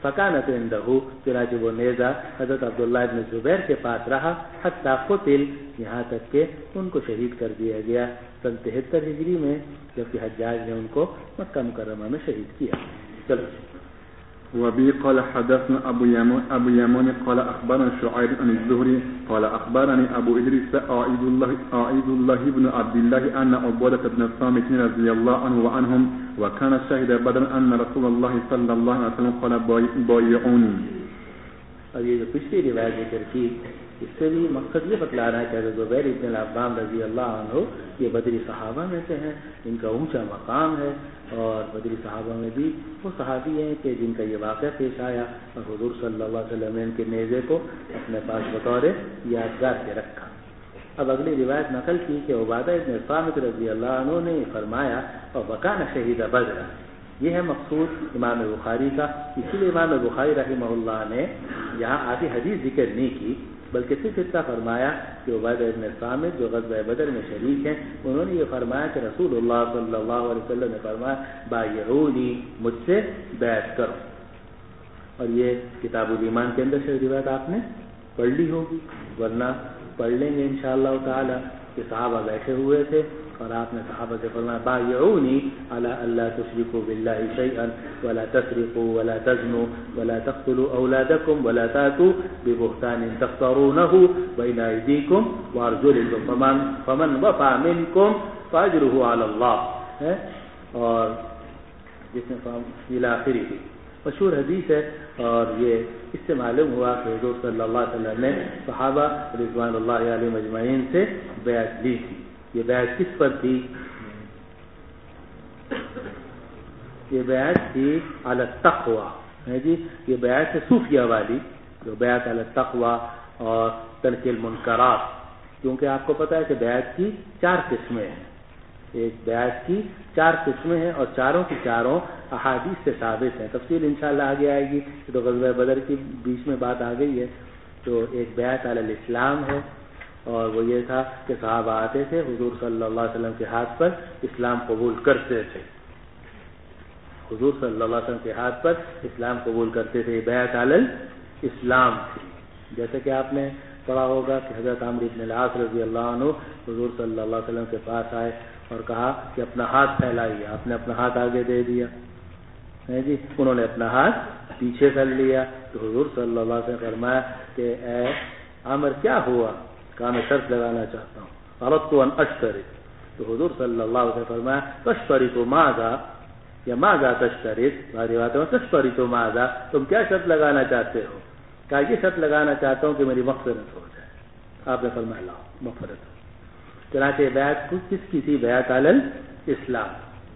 فکانت عندہ، چنانچہ وہ نیزہ حضرت عبداللہ ابن زبیر کے پاس رہا حتی قتل، یہاں تک کہ ان کو شہید کر دیا گیا سن 73 ہجری میں، جبکہ حجاج نے ان کو مکہ مکرمہ میں شہید کیا۔ چلو وبه قال حدثنا أبو يمون قال أخبرنا شعيب عن الزهري قال أخبرني أبو إدريس أعيذ الله بن عبد الله أن عبادة بن الصامت رضي الله عنه وعنهم وكان شهد بدرا أن رسول الله صلى الله عليه وسلم قال بايعوني۔ اور یہ جو پچھلی روایت ذکر کی اس سے بھی مقصد یہ بتلانا ہے کہ حضرت زبیر ابن العوام رضی اللہ عنہ یہ بدری صحابہ میں سے ہیں، ان کا اونچا مقام ہے، اور بدری صحابہ میں بھی وہ صحابی ہیں کہ جن کا یہ واقعہ پیش آیا اور حضور صلی اللہ علیہ وسلم نے ان کے نیزے کو اپنے پاس بطور یادگار کے رکھا۔ اب اگلی روایت نقل کی کہ عبادہ ابن الصامت رضی اللہ عنہ نے فرمایا اور وکان شہید بدر، یہ ہے مقصود امام بخاری کا، اسی لیے امام بخاری رحمہ اللہ نے یہاں آدھی حدیث ذکر نہیں کی بلکہ صرف اتنا فرمایا کہ عبادہ ابن الصامت جو غزوہ بدر میں شریک ہیں، انہوں نے یہ فرمایا کہ رسول اللہ صلی اللہ علیہ وسلم نے فرمایا بایعونی، مجھ سے بیعت کرو۔ اور یہ کتاب الایمان کے اندر سے روایت آپ نے پڑھ لی ہوگی، ورنہ پڑھ لیں گے انشاءاللہ تعالی کہ صحابہ بیٹھے ہوئے تھے اور آپ نے صحابہ سے فرمایا بایعونی علی اللہ تشرکوا باللہ شیئا ولا تسرقوا ولا تزنوا ولا تقتلوا اولادکم ولا تاتوا ببہتان تفترونہ بین ایدیکم وارجلکم فمن وفى منکم فاجرہ علی اللہ، اور جس نے الی آخری کی مشہور حدیث ہے۔ اور یہ اس سے معلوم ہوا کہ حضور صلی اللہ علیہ وسلم نے صحابہ رضوان اللہ علیہم اجمعین سے بیعت لی تھی۔ یہ بیعت کس پر تھی؟ یہ بیعت تھی علی التقوی، ہے جی، یہ بیعت ہے صوفیہ والی، جو بیعت علی التقوی اور ترک المنکرات، کیونکہ آپ کو پتہ ہے کہ بیعت کی 4 قسمیں ہیں، ایک بیعت کی 4 قسمیں ہیں اور چاروں کی چاروں احادیث سے ثابت ہیں۔ تفصیل انشاءاللہ آگے آئے گی، تو غزوہ بدر کی بیچ میں بات آ گئی ہے۔ تو ایک بیعت علی الاسلام ہے، اور وہ یہ تھا کہ صحابہ آتے تھے حضور صلی اللہ علیہ وسلم کے ہاتھ پر اسلام قبول کرتے تھے، حضور صلی اللہ علیہ وسلم کے ہاتھ پر اسلام قبول کرتے تھے، بیعت علی الاسلام تھی۔ جیسے کہ آپ نے پڑھا ہوگا کہ حضرت عمرو بن العاص رضی اللہ عنہ حضور صلی اللہ علیہ وسلم کے پاس آئے اور کہا کہ اپنا ہاتھ پھیلائیے، آپ نے اپنا ہاتھ آگے دے دیا ہے جی، انہوں نے اپنا ہاتھ پیچھے کر لیا، تو حضور صلی اللہ علیہ وسلم نے فرمایا کہ اے عمر کیا ہوا؟ کہا میں شرط لگانا چاہتا ہوں، اردت ان اشترط، تو حضور صلی اللہ علیہ وسلم نے فرمایا تشترط ماذا یا ماذا تشترط، ہماری بات ہے تشترط ماذا، تم کیا شرط لگانا چاہتے ہو؟ کہا یہ شرط لگانا چاہتا ہوں کہ میری مغفرت ہو جائے۔ آپ نے فرمایا لا مغفرت ہو۔ چنانچہ بیعت کس کی تھی؟ بیعت علی الاسلام،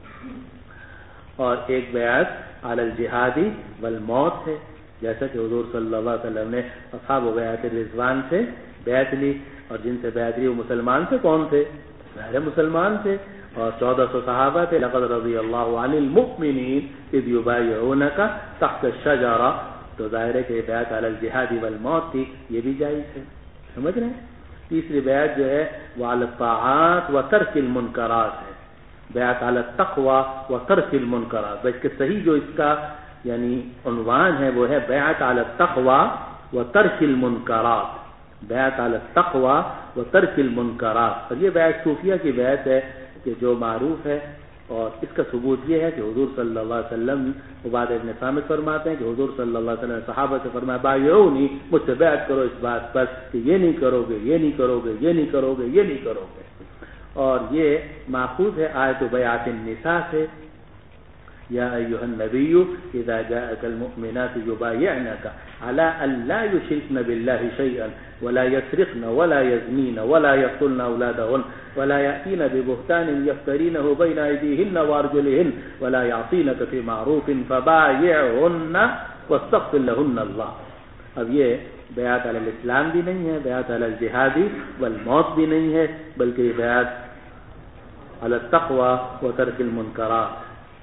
اور ایک بیعت علی الجہادی والموت ہے، جیسا کہ حضور صلی اللہ علیہ وسلم نے اصحاب بیعت رضوان سے بیعت لی، اور جن سے بیعت لی وہ مسلمان تھے، کون تھے؟ ظاہر مسلمان تھے، اور 1400 صحابہ تھے۔ لقد رضی اللہ عن المؤمنین اذ یبایعونک تحت الشجرہ، تو ظاہر ہے کہ بیعت علی الجہاد والموت تھی، یہ بھی جائز ہے، سمجھ رہے ہیں؟ تیسری بیعت جو ہے وہ علی الطاعات و ترک المنکرات ہے، بیعت علی التقوی و ترک المنکرات، بلکہ صحیح جو اس کا یعنی عنوان ہے وہ ہے بیعت علی التقوی و ترک المنکرات، بیعت علی التقوی و ترک المنکرات۔ اور یہ بیعت صوفیہ کی بیعت ہے کہ جو معروف ہے، اور اس کا ثبوت یہ ہے کہ حضور صلی اللہ علیہ وسلم عبادہ ابن صامت فرماتے ہیں کہ حضور صلی اللہ علیہ وسلم نے صحابہ سے فرمایا بایعونی، مجھ سے بیعت کرو اس بات پر کہ یہ نہیں کرو گے، یہ نہیں کرو گے، یہ نہیں کرو گے، یہ نہیں کرو گے۔ اور یہ ماخوذ ہے آیت بیعت النساء سے، یا ایھا النبی اذا جاءک المؤمنات یبایعنک علی ان لا یشرکن باللہ شیئا ولا يسرقن ولا يزنين ولا يقتلن أولادهن ولا يأتين ببهتان يفترينه بين أيديهن وأرجلهن ولا يعصينك في معروف فبايعهن واستغفر لهن الله۔ اب یہ بیعت علی الاسلام بھی نہیں ہے، بیعت علی الجہادی والموت بھی نہیں ہے، بلکہ یہ بیعت علی التقوی و ترک المنکرات۔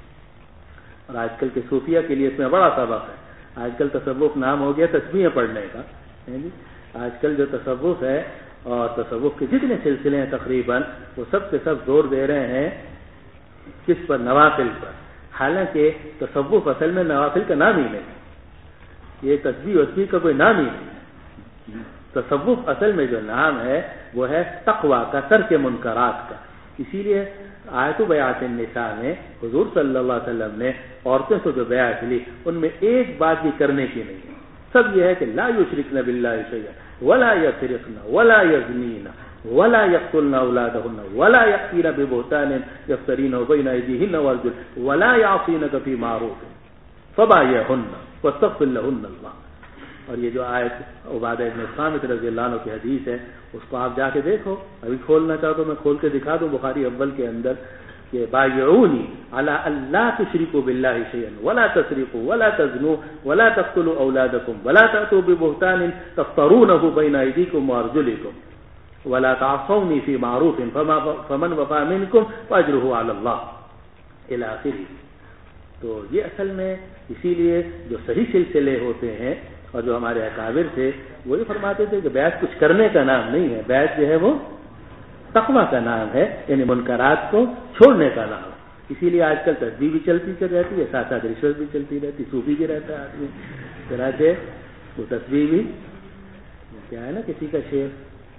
اور آج کل کے صوفیہ کے لیے اس میں بڑا سبق ہے۔ آج کل تصوف نام ہو گیا تسبیح پڑھنے کا، آج کل جو تصوف ہے اور تصوف کے جتنے سلسلے ہیں تقریباً وہ سب کے سب زور دے رہے ہیں کس پر؟ نوافل پر، حالانکہ تصوف اصل میں نوافل کا نام ہی نہیں، یہ تسبیح وسبیح کا کوئی نام ہی نہیں. تصوف اصل میں جو نام ہے وہ ہے تقوی کا، ترک منکرات کا. اسی لیے آیت بیعت النساء میں حضور صلی اللہ علیہ وسلم نے عورتوں سے جو بیعت لی ان میں ایک بات بھی کرنے کی نہیں ہے. سب یہ ہے کہ لا یشرکن باللہ شیئا ولا یسرقن ولا یزنین ولا یقتلن اولادهن ولا یأتین ببہتان یفترینہ بین ایدیہن وارجلہن ولا یعصینک فی معروف فبایعہن واستغفر لہن اللہ. اور یہ جو آیت عبادہ بن صامت رضی اللہ عنہ کی حدیث ہے اس کو آپ جا کے دیکھو. ابھی کھولنا چاہو تو میں کھول کے دکھا دوں بخاری اول کے اندر کہ بایعونی علی الا تشرکوا باللہ شیئا ولا تسرقوا ولا تزنوا ولا تقتلوا اولادکم ولا تأتوا ببہتان تفترونہ بین ایدیکم وارجلکم ولا تعصونی فی معروف فمن وفا منکم فاجرہ علی اللہ الی آخرہ. تو یہ اصل میں اسی لیے جو صحیح سلسلے ہوتے ہیں اور جو ہمارے اکابر تھے وہی فرماتے تھے کہ بیعت کچھ کرنے کا نام نہیں ہے، بیعت جو ہے وہ تقویٰ کا نام ہے، یعنی منکرات کو چھوڑنے کا نام. اسی لیے آج کل تسبیح بھی چلتی رہتی ہے، ساتھ ساتھ رشوت بھی چلتی رہتی، صوفی بھی رہتا ہے آدمی چنانچہ وہ تسبیح بھی کیا ہے نا کسی کا شعر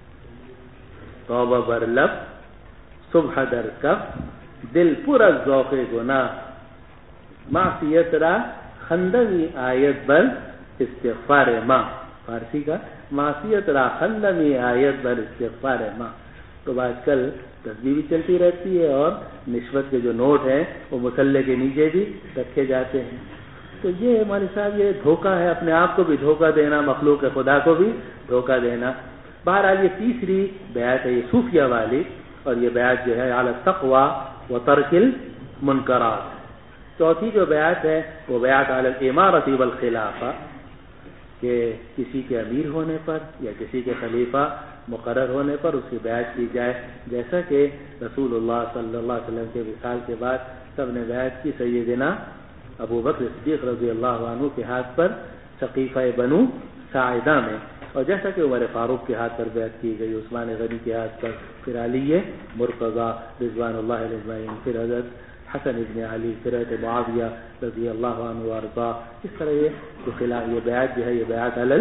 توبہ بر لب صبح در کف دل پر از ذوق گناہ معصیت را خندمی آیت بر استغفار ماں. فارسی کا معصیت را خندمی آیت بر استغفار ماں. تو آج کل تسبیح بھی چلتی رہتی ہے اور نسبت کے جو نوٹ ہیں وہ مصلے کے نیچے بھی رکھے جاتے ہیں. تو یہ ہمارے ساتھ یہ دھوکہ ہے، اپنے آپ کو بھی دھوکہ دینا، مخلوق خدا کو بھی دھوکہ دینا. بہرحال یہ تیسری بیعت ہے یہ صوفیہ والی، اور یہ بیعت جو ہے علی التقوی و ترک المنکرات. چوتھی جو بیعت ہے وہ بیعت علی الامارۃ والخلافہ، کہ کسی کے امیر ہونے پر یا کسی کے خلیفہ مقرر ہونے پر اس کی بیعت کی جائے، جیسا کہ رسول اللہ صلی اللہ علیہ وسلم کے وصال کے بعد سب نے بیعت کی. سیدنا ابو بکر صدیق رضی اللہ عنہ کے ہاتھ پر سقیفہ بنو ساعدہ میں، اور جیسا کہ عمر فاروق کے ہاتھ پر بیعت کی گئی، عثمان غنی کے ہاتھ پر، پھر علی مرتضیٰ رضوان اللہ علیہ اجمعین، پھر حضرت حسن ابن علی، پھر حضرت معاویہ رضی اللہ عنہ وارضاہ. اس طرح یہ بیعت جو ہے یہ بیعت علی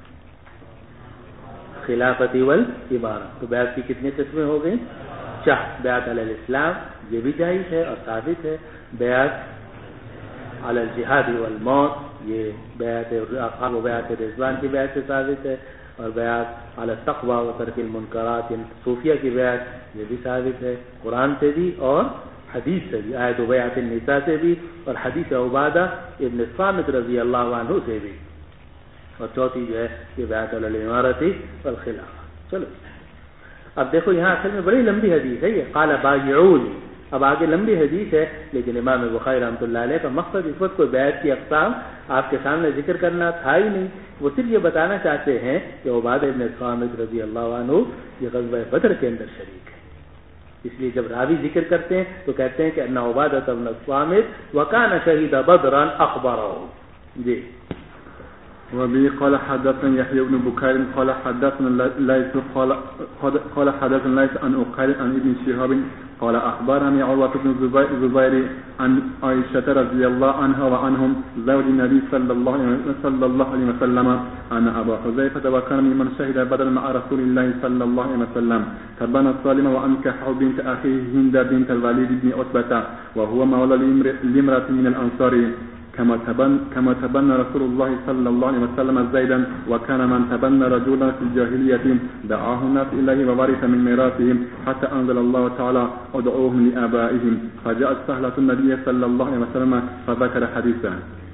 خلافت والامارہ. تو بیعت کی کتنی قسمیں ہو گئیں؟ 4. بیعت علی الاسلام یہ بھی جائز ہے اور ثابت ہے. بیعت علی الجہاد والموت یہ بیعت رضوان کی بیعت سے ثابت ہے. اور بیعت علی التقوی و ترک المنکرات صوفیہ کی بیعت یہ بھی ثابت ہے قرآن سے بھی اور حدیث سے بھی، آیت بیعت النساء سے بھی اور حدیث عبادہ ابن صامت رضی اللہ عنہ سے بھی. اور چوتھی جو ہے یہ بیعت علی الامارۃ والخلافہ. چلو اب دیکھو یہاں اصل میں بڑی لمبی حدیث ہے یہ قال بایعونی. اب آگے لمبی حدیث ہے لیکن امام بخاری رحمۃ اللہ علیہ کا مقصد اس وقت کوئی بیعت کی اقسام آپ کے سامنے ذکر کرنا تھا ہی نہیں. وہ صرف یہ بتانا چاہتے ہیں کہ عبادہ ابن صامت رضی اللہ عنہ یہ غزوہ بدر کے اندر شریک ہے. اس لیے جب راوی ذکر کرتے ہیں تو کہتے ہیں کہ ان عبادہ ابن صامت وکان شہید بدرا اخبرہ. جی وبه قال حدثنا يحيى بن بكير قال حدثنا ليث قال حدثنا ليث عن أقيل عن ابن شهاب قال أخبرني عروة بن الزبير عن عائشة رضي الله عنها وعنهم زوج النبي صلى الله عليه وسلم أن أبا حذيفة وكان ممن شهد بدرا مع رسول الله صلى الله عليه وسلم تبنى الصالم وأنكحه بنت أخيه هند بنت الوليد بن عتبة وهو مولى لامرأة من الأنصار كما تبنى رسول الله صلى الله عليه وسلم زيدا وكان من تبنى رجلا في الجاهلية دعاه الناس إليه وورث من ميراثهم حتى أنزل الله تعالى ادعوهم لآبائهم فجاءت سهلة النبي صلى الله عليه وسلم فذكر حديثا.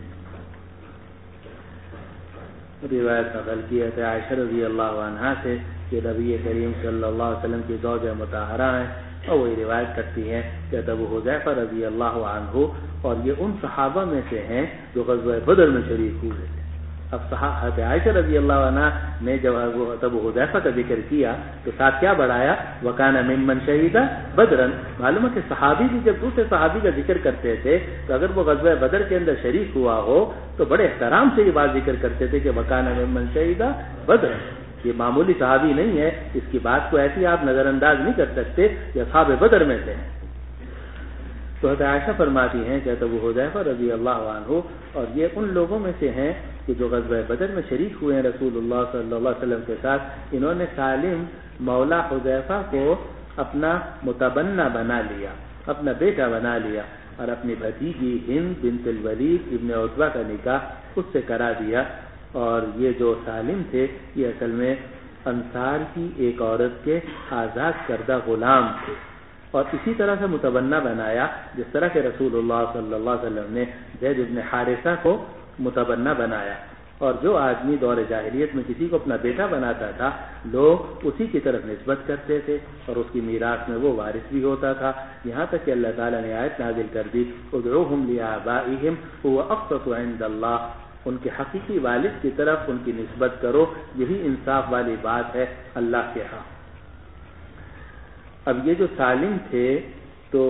روایت نقل کی ہے عائشہ رضی اللہ عنہا سے کہ نبی کریم صلی اللہ علیہ وسلم کی زوجہ مطہرہ ہیں اور وہی روایت کرتی ہیں کہ ابو حذیفہ رضی اللہ عنہ اور یہ ان صحابہ میں سے ہیں جو غزوہ بدر میں شریک ہوئے تھے. اب حضرت عائشہ رضی اللہ عنہ نے جب ابو حذیفہ کا ذکر کیا تو ساتھ کیا بڑھایا وکان ممن شہید بدرا. معلوم ہے کہ صحابی بھی جب دوسرے صحابی کا ذکر کرتے تھے تو اگر وہ غزوہ بدر کے اندر شریک ہوا ہو تو بڑے احترام سے یہ بات ذکر کرتے تھے کہ وکان ممن شہید بدرا. یہ معمولی صحابی نہیں ہے، اس کی بات کو ایسی آپ نظر انداز نہیں کر سکتے کہ اصحاب بدر میں سے ہیں. تو حضرت عائشہ فرماتی ہیں کہ ابو حذیفہ رضی اللہ عنہ اور یہ ان لوگوں میں سے ہیں کہ جو غزوہ بدر میں شریک ہوئے ہیں رسول اللہ صلی اللہ علیہ وسلم کے ساتھ، انہوں نے سالم مولا حذیفہ کو اپنا متبنہ بنا لیا، اپنا بیٹا بنا لیا، اور اپنی بھتیجی ہند بنت الولید ابن عتبہ کا نکاح اس سے کرا دیا۔ اور یہ جو سالم تھے یہ اصل میں انصار کی ایک عورت کے آزاد کردہ غلام تھے، اور اسی طرح سے متبنہ بنایا جس طرح کہ رسول اللہ صلی اللہ علیہ وسلم نے زید بن حارثہ کو متبنہ بنایا۔ اور جو آدمی دور جاہلیت میں کسی کو اپنا بیٹا بناتا تھا، لوگ اسی کی طرف نسبت کرتے تھے اور اس کی میراث میں وہ وارث بھی ہوتا تھا، یہاں تک کہ اللہ تعالیٰ نے آیت نازل کر دی ادعوہم لآبائہم هو اقسط عند اللہ، ان کے حقیقی والد کی طرف ان کی نسبت کرو، یہی انصاف والی بات ہے اللہ کے ہاں۔ اب یہ جو سالم تھے تو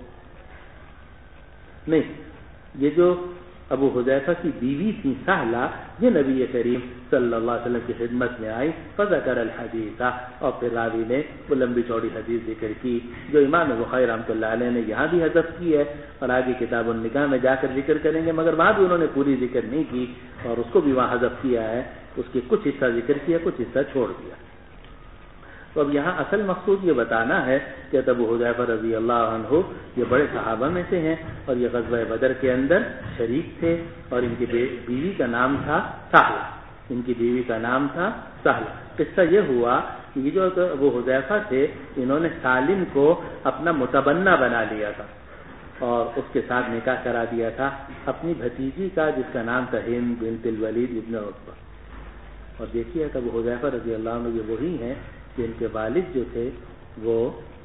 نہیں، یہ جو ابو حذیفہ کی بیوی تھی سہلہ، یہ نبی کریم صلی اللہ علیہ وسلم کی خدمت میں آئی، فذکر الحدیث، اور پھر راوی نے وہ لمبی چوڑی حدیث ذکر کی جو امام بخاری رحمۃ اللہ علیہ نے یہاں بھی حذف کی ہے اور آگے کتاب النکاح میں جا کر ذکر کریں گے، مگر وہاں بھی انہوں نے پوری ذکر نہیں کی اور اس کو بھی وہاں حذف کیا ہے، اس کی کچھ حصہ ذکر کیا، کچھ حصہ چھوڑ دیا۔ تو اب یہاں اصل مقصود یہ بتانا ہے کہ ابو حذیفہ رضی اللہ عنہ یہ بڑے صحابہ میں سے ہیں اور یہ غزوہ بدر کے اندر شریک تھے، اور ان کی بیوی کا نام تھا سہلہ، ان کی بیوی کا نام تھا سہلہ۔ قصہ یہ ہوا کہ یہ جو ابو حذیفہ تھے انہوں نے سالم کو اپنا متبنہ بنا لیا تھا اور اس کے ساتھ نکاح کرا دیا تھا اپنی بھتیجی کا جس کا نام تھا ہند بنت الولید ابن عتبہ۔ اور دیکھیے ابو حذیفہ رضی اللہ عنہ یہ وہی ہیں کہ ان کے والد جو تھے وہ،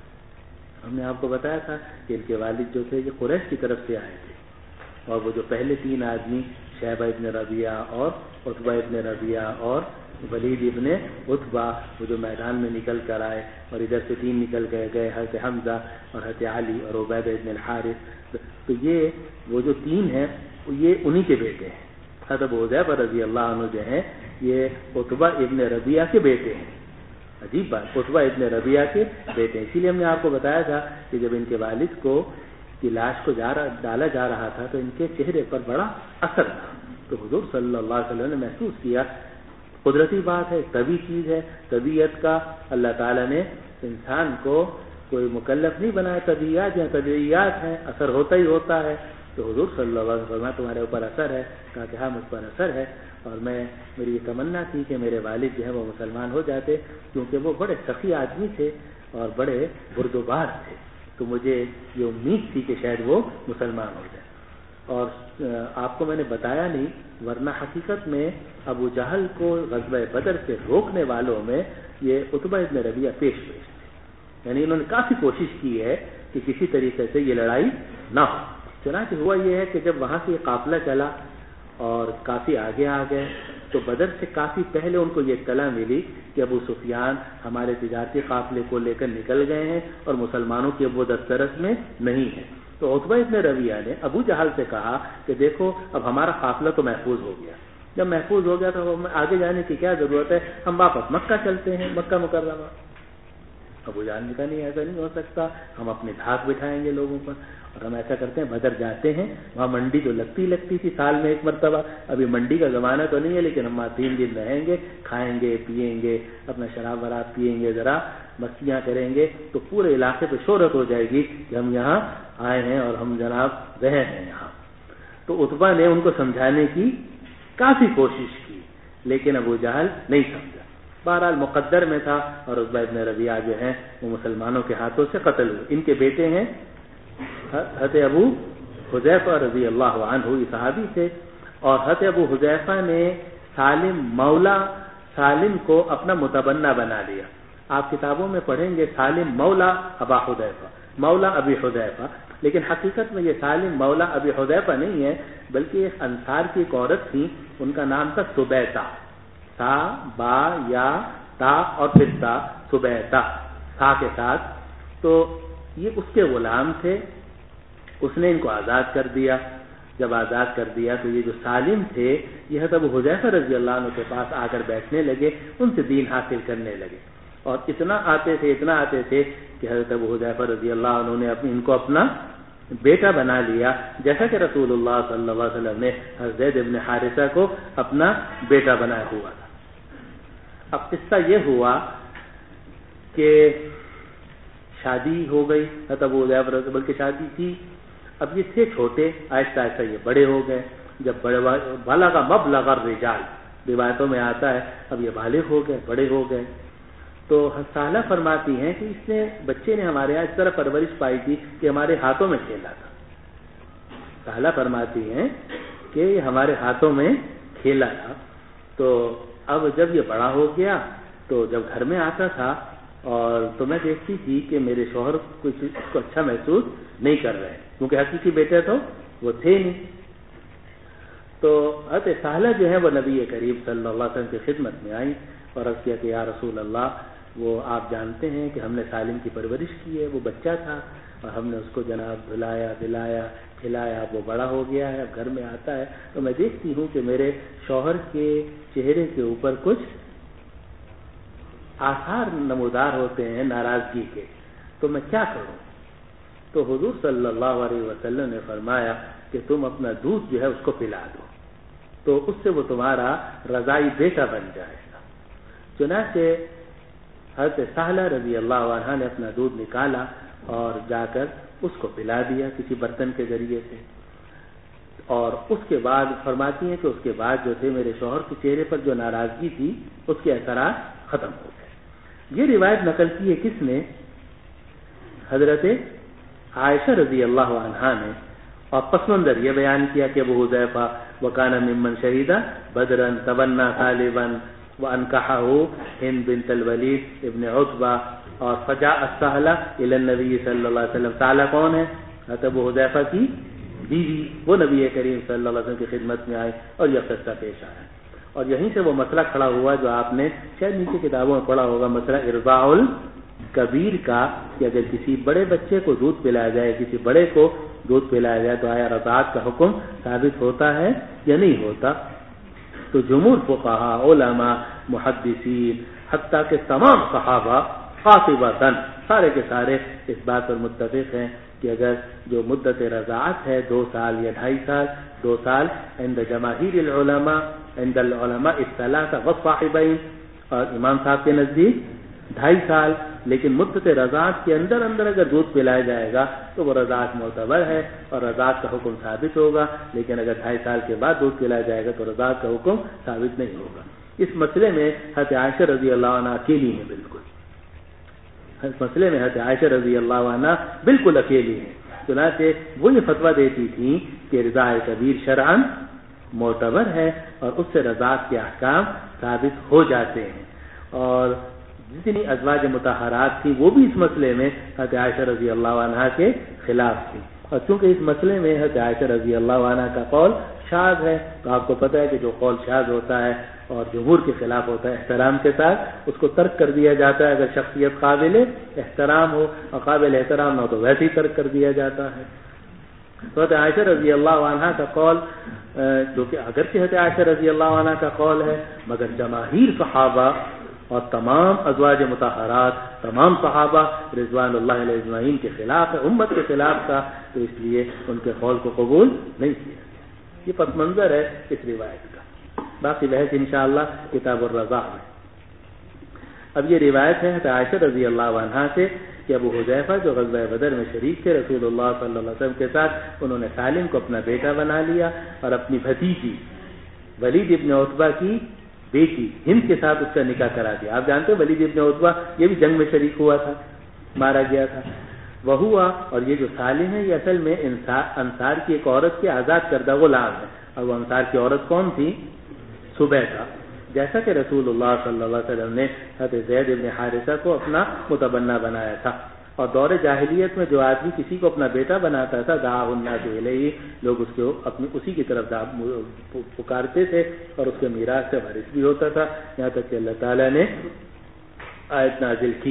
ہم نے آپ کو بتایا تھا کہ ان کے والد جو تھے یہ قریش کی طرف سے آئے تھے، اور وہ جو پہلے تین آدمی شیبہ ابن ربیعہ اور عتبہ ابن ربیعہ اور ولید ابن عتبہ، وہ جو میدان میں نکل کر آئے اور ادھر سے تین نکل گئے حضرت حمزہ اور حضرت علی اور عبیدہ ابن الحارث، تو یہ وہ جو تین ہیں یہ انہی کے بیٹے ہیں۔ حضرت ابو حذیفہ رضی اللہ عنہ جو ہیں یہ عتبہ ابن ربیعہ کے بیٹے ہیں۔ عجیب بات، عتبہ ابن ربیعہ کے بیٹے ہیں، اسی لیے ہم نے آپ کو بتایا تھا کہ جب ان کے والد کو کی لاش کو ڈالا جا رہا تھا تو ان کے چہرے پر بڑا اثر تھا، تو حضور صلی اللہ علیہ وسلم نے محسوس کیا، قدرتی بات ہے، طبی چیز ہے، طبیعت کا اللہ تعالیٰ نے انسان کو کوئی مکلف نہیں بنایا، طبیعیات ہیں، اثر ہوتا ہی ہوتا ہے۔ تو حضور صلی اللہ علیہ وسلم تمہارے اوپر اثر ہے، کہا کہ ہاں مجھ پر اثر ہے، اور میری یہ تمنا تھی کہ میرے والد جو ہے وہ مسلمان ہو جاتے، کیونکہ وہ بڑے سخی آدمی تھے اور بڑے بردبار تھے، تو مجھے یہ امید تھی کہ شاید وہ مسلمان ہو جائے۔ اور آپ کو میں نے بتایا نہیں، ورنہ حقیقت میں ابو جہل کو غزوہ بدر سے روکنے والوں میں یہ عتبہ ابن ربیعہ پیش تھے، یعنی انہوں نے کافی کوشش کی ہے کہ کسی طریقے سے یہ لڑائی نہ ہو۔ چنانچہ ہوا یہ ہے کہ جب وہاں سے یہ قافلہ چلا اور کافی آگے آ گئے تو بدر سے کافی پہلے ان کو یہ اطلاع ملی کہ ابو سفیان ہمارے تجارتی قافلے کو لے کر نکل گئے ہیں اور مسلمانوں کی اب وہ دسترس میں نہیں ہے۔ تو عتبہ ابن ربیعہ نے ابو جہل سے کہا کہ دیکھو اب ہمارا قافلہ تو محفوظ ہو گیا، جب محفوظ ہو گیا تو آگے جانے کی کیا ضرورت ہے، ہم واپس مکہ چلتے ہیں، مکہ مکرمہ۔ ابو جہل نے کہا نہیں، ایسا نہیں ہو سکتا، ہم اپنے دھاک بٹھائیں گے لوگوں پر، اور ہم ایسا کرتے ہیں بدر جاتے ہیں، وہاں منڈی تو لگتی تھی سال میں ایک مرتبہ، ابھی منڈی کا زمانہ تو نہیں ہے، لیکن ہم وہاں 3 دن رہیں گے، کھائیں گے پیئیں گے، اپنا شراب وراب پیئیں گے، ذرا مستیاں کریں گے، تو پورے علاقے پہ شہرت ہو جائے گی کہ ہم یہاں آئے ہیں اور ہم جناب رہے ہیں یہاں۔ تو عتبہ نے ان کو سمجھانے کی کافی کوشش کی، لیکن ابو جہل نہیں سمجھا، بہرحال مقدر میں تھا، اور عتبہ ابن ربیعہ جو ہیں وہ مسلمانوں کے ہاتھوں سے قتل ہوئے۔ ان کے بیٹے ہیں حضرت ابو حذیفہ رضی اللہ عنہ، یہ صحابی تھے، اور حضرت ابو حذیفہ نے سالم کو اپنا متبنہ بنا لیا۔ آپ کتابوں میں پڑھیں گے سالم مولا ابا حذیفہ، مولا ابی حذیفہ، لیکن حقیقت میں یہ سالم مولا ابی حذیفہ نہیں ہے، بلکہ ایک انصار کی ایک عورت تھی، ان کا نام تھا سبیتا، سا با یا تا اور پھر تا، سبیتا سا کے ساتھ، تو یہ اس کے غلام تھے، اس نے ان کو آزاد کر دیا۔ جب آزاد کر دیا تو یہ جو سالم تھے یہ حضرت ابو حذیفہ رضی اللہ عنہ کے پاس آ کر بیٹھنے لگے، ان سے دین حاصل کرنے لگے، اور اتنا آتے تھے کہ حضرت ابو حذیفہ رضی اللہ عنہ نے ان کو اپنا بیٹا بنا لیا، جیسا کہ رسول اللہ صلی اللہ علیہ وسلم نے زید بن حارثہ کو اپنا بیٹا بنایا ہوا تھا۔ اب قصہ یہ ہوا کہ شادی ہو گئی، ابو حذیفہ بلکہ شادی تھی، اب یہ تھے چھوٹے، آہستہ آہستہ یہ بڑے ہو گئے، جب بڑے بلغ مبلغ الرجال روایتوں میں آتا ہے، اب یہ بالغ ہو گئے، بڑے ہو گئے، تو سالہ فرماتی ہیں کہ اس نے بچے نے ہمارے یہاں اس طرح پرورش پائی تھی کہ ہمارے ہاتھوں میں کھیلا تھا۔ سالہ فرماتی ہیں کہ یہ ہمارے ہاتھوں میں کھیلا تھا، تو اب جب یہ بڑا ہو گیا تو جب گھر میں آتا تھا اور تو میں دیکھتی تھی کہ میرے شوہر کچھ اس کو اچھا محسوس نہیں کر رہے، کیونکہ حقیقی بیٹے تو وہ تھے نہیں۔ تو حضرت سالہ جو ہے وہ نبی کریم صلی اللہ علیہ وسلم کی خدمت میں آئی اور عرض کیا کہ یا رسول اللہ، وہ آپ جانتے ہیں کہ ہم نے سالم کی پرورش کی ہے، وہ بچہ تھا اور ہم نے اس کو جناب دھلایا دلایا کھلایا، وہ بڑا ہو گیا ہے، اب گھر میں آتا ہے تو میں دیکھتی ہوں کہ میرے شوہر کے چہرے کے اوپر کچھ آثار نمودار ہوتے ہیں ناراضگی کے، تو میں کیا کروں؟ تو حضور صلی اللہ علیہ وسلم نے فرمایا کہ تم اپنا دودھ جو ہے اس کو پلا دو، تو اس سے وہ تمہارا رضائی بیٹا بن جائے گا۔ چنانچہ حضرت سہلہ رضی اللہ عنہ نے اپنا دودھ نکالا اور جا کر اس کو پلا دیا کسی برتن کے ذریعے سے، اور اس کے بعد فرماتی ہیں کہ اس کے بعد جو تھے میرے شوہر کے چہرے پر جو ناراضگی تھی اس کے اثرات ختم ہو گئے۔ یہ روایت نقل کی ہے کس نے؟ حضرت عائشہ رضی اللہ عنہا نے، اور پس منظر یہ بیان کیا کہ ابو حذیفہ وکان ممن شہید بدرا تبنا طالبا وانکحہ ہند بنت الولید ابن عتبہ، اور فجاء السہلہ الی النبی صلی اللہ علیہ وسلم۔ سہلہ کون ہے؟ حضرت ابو حذیفہ کی بیوی، وہ نبی کریم صلی اللہ علیہ وسلم کی خدمت میں آئے اور یہ قصہ پیش آیا، اور یہیں سے وہ مسئلہ کھڑا ہوا جو آپ نے شاید نیچے کتابوں میں پڑھا ہوگا، مسئلہ ارضاع الکبیر کا، کہ اگر کسی بڑے بچے کو دودھ پلایا جائے، کسی بڑے کو دودھ پلایا جائے تو آیا رضاعت کا حکم ثابت ہوتا ہے یا نہیں ہوتا؟ تو جمہور فقہاء، علماء، محدثین، حتیٰ کہ تمام صحابہ قاطبتاً سارے کے سارے اس بات پر متفق ہیں کہ اگر جو مدت رضاعت ہے 2 سال یا 2.5 سال، 2 سال عند جماہیر العلماء، عند العلماء الثلاثہ والصاحبین، اور امام صاحب کے نزدیک 2.5 سال، لیکن مدت رضاعت کے اندر اگر دودھ پلایا جائے گا تو وہ رضاعت معتبر ہے اور رضاعت کا حکم ثابت ہوگا، لیکن اگر 2.5 سال کے بعد دودھ پلایا جائے گا تو رضاعت کا حکم ثابت نہیں ہوگا۔ اس مسئلے میں حضرت عائشہ رضی اللہ عنہ اکیلی ہیں، بالکل اس مسئلے میں حضرت عائشہ رضی اللہ عنہ بالکل اکیلی ہیں، چنانچہ وہ یہ فتویٰ دیتی تھیں کہ رضاع کبیر شرعاً معتبر ہے اور اس سے رضاعت کے احکام ثابت ہو جاتے ہیں، اور جتنی ازواج مطہرات تھی وہ بھی اس مسئلے میں حضرت عائشہ رضی اللہ عنہ کے خلاف تھی، اور چونکہ اس مسئلے میں حضرت عائشہ رضی اللہ عنہ کا قول شاذ ہے، تو آپ کو پتہ ہے کہ جو قول شاذ ہوتا ہے اور جمہور کے خلاف ہوتا ہے، احترام کے ساتھ اس کو ترک کر دیا جاتا ہے، اگر شخصیت قابل احترام ہو اور قابل احترام نہ ہو تو ویسے ہی ترک کر دیا جاتا ہے۔ حضرت عائشہ رضی اللہ عنہ کا قول، جو کہ اگرچہ حضرت عائشہ رضی اللہ عنہ کا قول ہے، مگر جماہیر صحابہ اور تمام ازواج مطہرات، تمام صحابہ رضوان اللہ علیہ اجمعین کے خلاف ہے، امت کے خلاف تھا، تو اس لیے ان کے قول کو قبول نہیں کیا گیا۔ یہ پس منظر ہے اس روایت کا، باقی بحث انشاءاللہ کتاب الرضاع میں۔ اب یہ روایت ہے عائشہ رضی اللہ عنہا سے کہ ابو حذیفہ جو غزوہ بدر میں شریک تھے رسول اللہ صلی اللہ علیہ وسلم کے ساتھ، انہوں نے سالم کو اپنا بیٹا بنا لیا اور اپنی بھتیجی ولید ابن عتبہ کی بیٹی ہند کے ساتھ اس کا نکاح کرا دیا۔ آپ جانتے ہیں ولید ابن عتبہ یہ بھی جنگ میں شریک ہوا تھا، مارا گیا تھا وہ ہوا، اور یہ جو سالم ہے یہ اصل میں انصار کی ایک عورت کے آزاد کردہ غلام ہے، اور وہ انصار کی عورت کون تھی؟ سبیعہ، جیسا کہ رسول اللہ صلی اللہ علیہ وسلم نے حضرت زید بن حارثہ کو اپنا متبنہ بنایا تھا، اور دور جاہلیت میں جو آدمی کسی کو اپنا بیٹا بناتا تھا دعا الناس الیہ، لوگ اس کو اسی کی طرف پکارتے تھے اور اس کے میراث سے وارث بھی ہوتا تھا، یہاں تک کہ اللہ تعالیٰ نے آیت نازل کی۔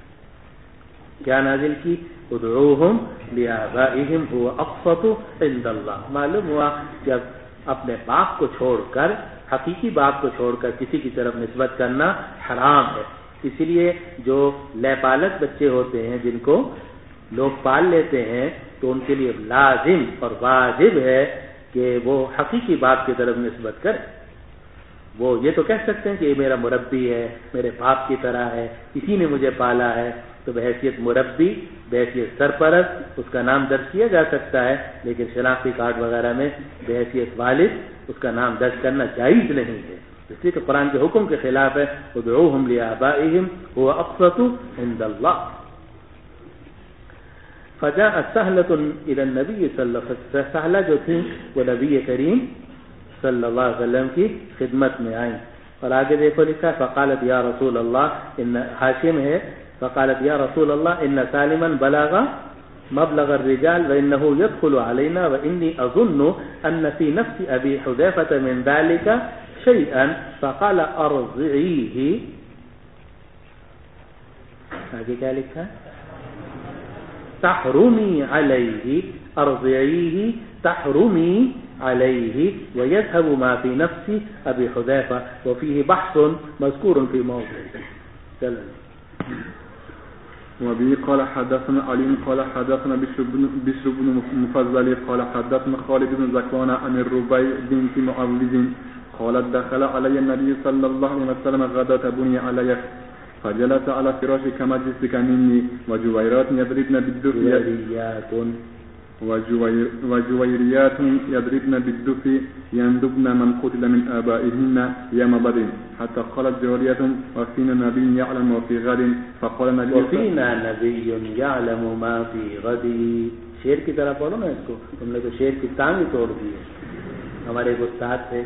کیا نازل کی؟ ادعوہم لآبائہم هو اقسط عند اللہ۔ معلوم ہوا جب اپنے باپ کو چھوڑ کر، حقیقی باپ کو چھوڑ کر کسی کی طرف نسبت کرنا حرام ہے، اسی لیے جو لے پالک بچے ہوتے ہیں جن کو لوگ پال لیتے ہیں تو ان کے لیے لازم اور واجب ہے کہ وہ حقیقی باپ کی طرف نسبت کریں. وہ یہ تو کہہ سکتے ہیں کہ یہ میرا مربی ہے، میرے باپ کی طرح ہے، اسی نے مجھے پالا ہے، تو بحیثیت مربی، بحیثیت سرپرست اس کا نام درج کیا جا سکتا ہے، لیکن شناختی کارڈ وغیرہ میں بحیثیت والد اس کا نام درج کرنا جائز نہیں ہے، اس لیے کہ قرآن کے حکم کے خلاف ہے. ادعوہم لآبائہم هو اقسط عند اللہ. فجاء سہلۃ الی النبی صلی اللہ علیہ وسلم، سہلہ جو تھی وہ نبی کریم صلی اللہ علیہ وسلم کی خدمت میں آئیں. اور آگے دیکھو لکھا فقالت یا رسول اللہ، ان حاشیے میں ہے فقالت یا رسول اللہ ان سالما بلغ مبلغ الرجال وانه يدخل علينا واني اظن ان في نفس ابي حذيفه من ذلك شيئا فقال ارضعيه. آگے کیا لکھا ہے؟ تحرمی علیہ، ارضعیہ تحرمی علیہ ويذهب ما في نفس ابي حذيفه وفيه بحث مذكور في موضع. چلو. وبه قال حدثنا علي قال حدثنا بشر بن مفضل قال حدثنا خالد بن زكوان عن الربيع بنت معوذ قالت دخل علي النبي صلى الله عليه وسلم غداة بني علي فجلس على فراش كمجلسك مني وجويرات يضربن بالدف وجويريات يضربن بالدف يندبن من قتل من آبائهن يوم بدر حتى قالت جارية وفينا نبي يعلم ما في غد فقال النبي وفينا نبي يعلم ما في غد. شعر کی طرح پڑھو نا اس کو، تم نے تو شعر کی ٹانگ ہی توڑ دی ہے. ہمارے ایک استاد تھے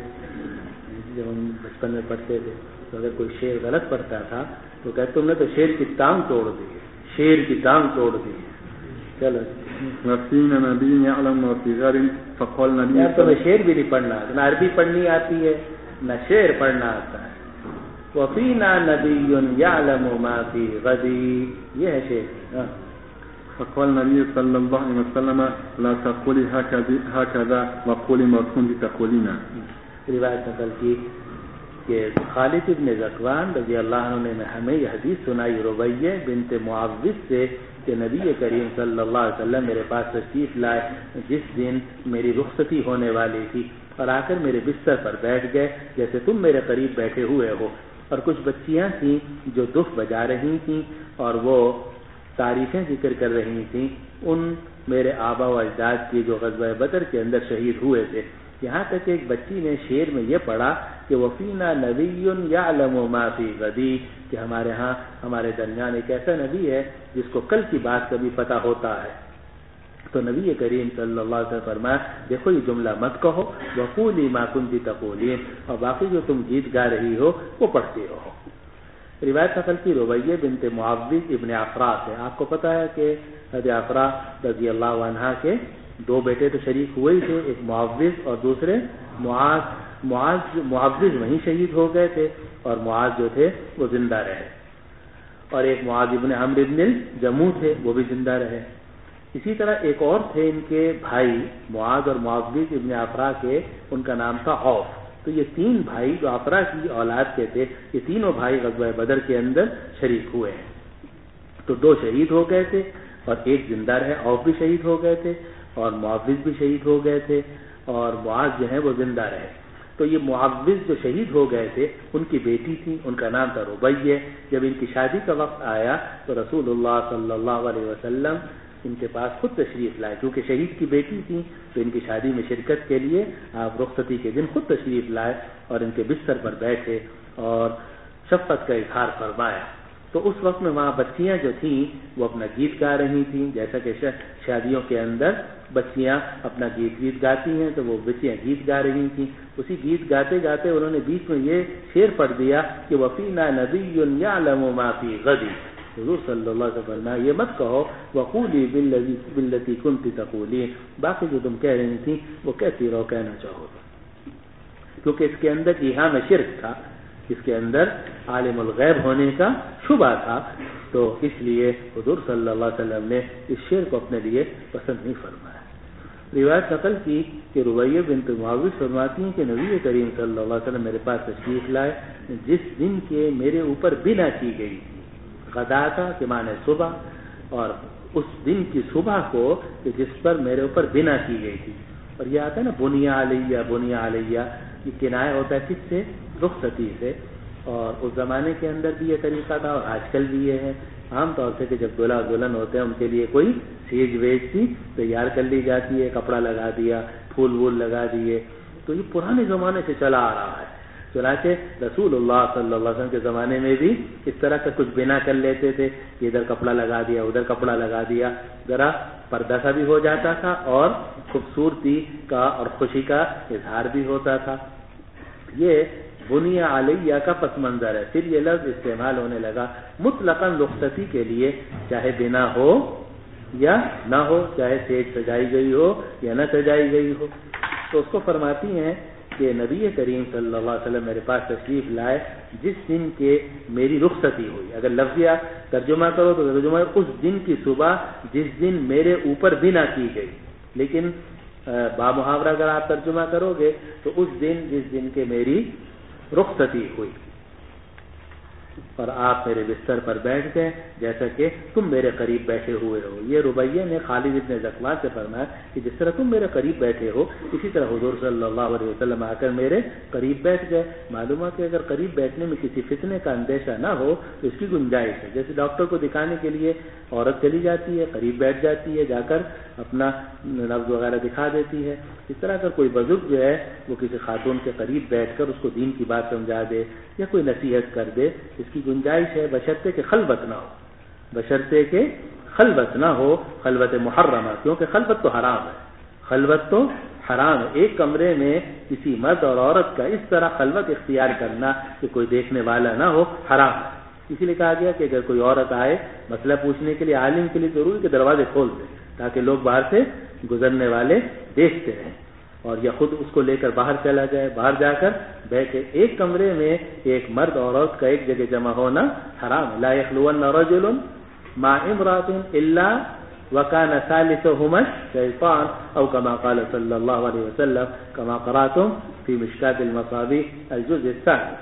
جب ہم بچپن میں پڑھتے تھے تو اگر کوئی شعر غلط پڑھتا تھا تو کہتے تم نے تو شعر کی ٹانگ توڑ دی ہے، شعر کی ٹانگ توڑ دی ہے. چلو. وفينا نبي يعلم ما في غد فقال النبي تمہیں شعر بھی نہیں پڑھنا، نہ عربی پڑھنی آتی ہے نہ شعر پڑھنا آتا ہے. وفينا نبي يعلم ما في غد، یہ ہے شعر. فقال النبي صلى الله عليه وسلم لا تقولي هكذا وقولي ما كنت تقولين. روایت نقل کی کہ خالد ابن زکوان رضی اللہ عنہ نے ہمیں یہ حدیث سنائی ربیہ بنت معوذ سے کہ نبی کریم صلی اللہ علیہ وسلم میرے پاس تشریف لائے جس دن میری رخصتی ہونے والی تھی، اور آ کر میرے بستر پر بیٹھ گئے جیسے تم میرے قریب بیٹھے ہوئے ہو. اور کچھ بچیاں تھیں جو دف بجا رہی تھیں اور وہ تعریفیں ذکر کر رہی تھیں ان میرے آبا و اجداد کی جو غزوہ بدر کے اندر شہید ہوئے تھے. یہاں تک کہ ایک بچی نے شعر میں یہ پڑھا کہ وفینا نبی یعلم ما فی غدی، کہ ہمارے ہاں ہمارے درمیان ایک ایسا نبی ہے جس کو کل کی بات کبھی پتہ ہوتا ہے. تو نبی کریم صلی اللہ علیہ وسلم فرمایا دیکھو یہ جملہ مت کہو، وقولی ما کنت تقولین، اور باقی جو تم گیت گا رہی ہو وہ پڑھتی رہو. روایت نقل کی ربیہ بنت معوذ ابن عفرا سے. آپ کو پتہ ہے کہ حضرت عفرا رضی اللہ عنہا کے دو بیٹے تو شریک ہوئے ہی تھے، ایک معوذ اور دوسرے معاذ. معوذ وہیں شہید ہو گئے تھے اور معاذ جو تھے وہ زندہ رہے، اور ایک معاذ ابن عمرو ابن الجموح تھے وہ بھی زندہ رہے. اسی طرح ایک اور تھے ان کے بھائی معاذ اور معوذ ابن عفرا کے، ان کا نام تھا عوف. تو یہ تین بھائی جو عفرا کی اولاد کے تھے، یہ تینوں بھائی غزوہ بدر کے اندر شریک ہوئے ہیں. تو دو شہید ہو گئے تھے اور ایک زندہ رہے. عوف بھی شہید ہو گئے تھے اور معوذ بھی شہید ہو گئے تھے اور معاذ جو ہیں وہ زندہ رہے. تو یہ معوذ جو شہید ہو گئے تھے ان کی بیٹی تھی، ان کا نام تھا ربیہ. جب ان کی شادی کا وقت آیا تو رسول اللہ صلی اللہ علیہ وسلم ان کے پاس خود تشریف لائے، کیونکہ شہید کی بیٹی تھی تو ان کی شادی میں شرکت کے لیے آپ رخصتی کے دن خود تشریف لائے اور ان کے بستر پر بیٹھے اور شفقت کا اظہار فرمایا. تو اس وقت میں وہاں بچیاں جو تھیں وہ اپنا گیت گا رہی تھیں، جیسا کہ شادیوں کے اندر بچیاں اپنا گیت گاتی ہیں، تو وہ بچیاں گیت گا رہی تھیں. اسی گیت گاتے گاتے انہوں نے بیچ میں یہ شعر پڑھ دیا کہ وفینا نبی یعلم ما فی غد. حضور صلی اللہ علیہ وسلم یہ مت کہو وقولی باللتی کنت تقولین، باقی جو تم کہہ رہی تھیں وہ کہتی رہو، کہنا چاہو، کیونکہ اس کے اندر ایہام شرک تھا، اس کے اندر عالم الغیب ہونے کا شبہ تھا. تو اس لیے حضور صلی اللہ علیہ وسلم نے اس شعر کو اپنے لیے پسند نہیں فرمایا. روایت نقل کی کہ ربیہ بنت معوذ فرماتی ہیں کہ نبی کریم صلی اللہ علیہ وسلم میرے پاس تشریف لائے جس دن کے میرے اوپر بنا کی گئی تھی. غدا کا کہ معنی صبح اور اس دن کی صبح کو کہ جس پر میرے اوپر بنا کی گئی تھی. اور یہ آتا ہے نا بنیا علیہ، یہ کنایہ ہوتا ہے کس سے؟ رخصتی سے. اور اس زمانے کے اندر بھی یہ طریقہ تھا اور آج کل بھی یہ ہے. عام طور سے کہ جب دلہا دلہن ہوتے ہیں ان کے لیے کوئی سیج ویج سی تیار کر لی جاتی ہے، کپڑا لگا دیا، پھول وول لگا دیے. تو یہ پرانے زمانے سے چلا آ رہا ہے. چنانچہ رسول اللہ صلی اللہ علیہ وسلم کے زمانے میں بھی اس طرح کا کچھ بنا کر لیتے تھے کہ ادھر کپڑا لگا دیا، ادھر کپڑا لگا دیا، ذرا پردہ سا بھی ہو جاتا تھا اور خوبصورتی کا اور خوشی کا اظہار بھی ہوتا تھا. یہ بنیا علیہ کا پس منظر ہے. پھر یہ لفظ استعمال ہونے لگا مطلقاً رخصتی کے لیے، چاہے بنا ہو یا نہ ہو، چاہے سیج سجائی گئی ہو یا نہ سجائی گئی ہو. تو اس کو فرماتی ہیں کہ نبی کریم صلی اللہ علیہ وسلم میرے پاس تشریف لائے جس دن کے میری رخصتی ہوئی. اگر لفظیہ ترجمہ کرو تو ترجمہ اس دن کی صبح جس دن میرے اوپر بنا کی گئی. لیکن بامحاورہ اگر آپ ترجمہ کرو گے تو اس دن جس دن کے میری رخصتی ہوئی اور آپ میرے بستر پر بیٹھ گئے جیسا کہ تم میرے قریب بیٹھے ہوئے ہو. یہ ربیہ نے خالد ابن ذکوان سے فرمایا کہ جس طرح تم میرے قریب بیٹھے ہو اسی طرح حضور صلی اللہ علیہ وسلم آ کر میرے قریب بیٹھ گئے. معلوم ہے کہ اگر قریب بیٹھنے میں کسی فتنے کا اندیشہ نہ ہو تو اس کی گنجائش ہے. جیسے ڈاکٹر کو دکھانے کے لیے عورت چلی جاتی ہے، قریب بیٹھ جاتی ہے، جا کر اپنا نبض وغیرہ دکھا دیتی ہے. اس طرح اگر کوئی بزرگ جو ہے وہ کسی خاتون کے قریب بیٹھ کر اس کو دین کی بات سمجھا دے یا کوئی نصیحت کر دے اس کی گنجائش ہے، بشرطے کہ خلوت نہ ہو، بشرطے کہ خلوت نہ ہو، خلوت محرمہ، کیونکہ خلوت تو حرام ہے. خلوت تو حرام ہے. ایک کمرے میں کسی مرد اور عورت کا اس طرح خلوت اختیار کرنا کہ کوئی دیکھنے والا نہ ہو حرام ہے. اسی لیے کہا گیا کہ اگر کوئی عورت آئے مسئلہ پوچھنے کے لیے عالم کے لیے ضروری کہ دروازے کھول دیں تاکہ لوگ باہر سے گزرنے والے دیکھتے رہیں، اور یا خود اس کو لے کر باہر چلا جائے، باہر جا کر بیٹھے. ایک کمرے میں ایک مرد اور عورت کا ایک جگہ جمع ہونا حرام. لا يخلون رجل مع امرأة الا وكان ثالثهما الشيطان او كما قال صلى الله عليه وسلم كما قرأتم في مشكاة المصابيح الجزء الثاني.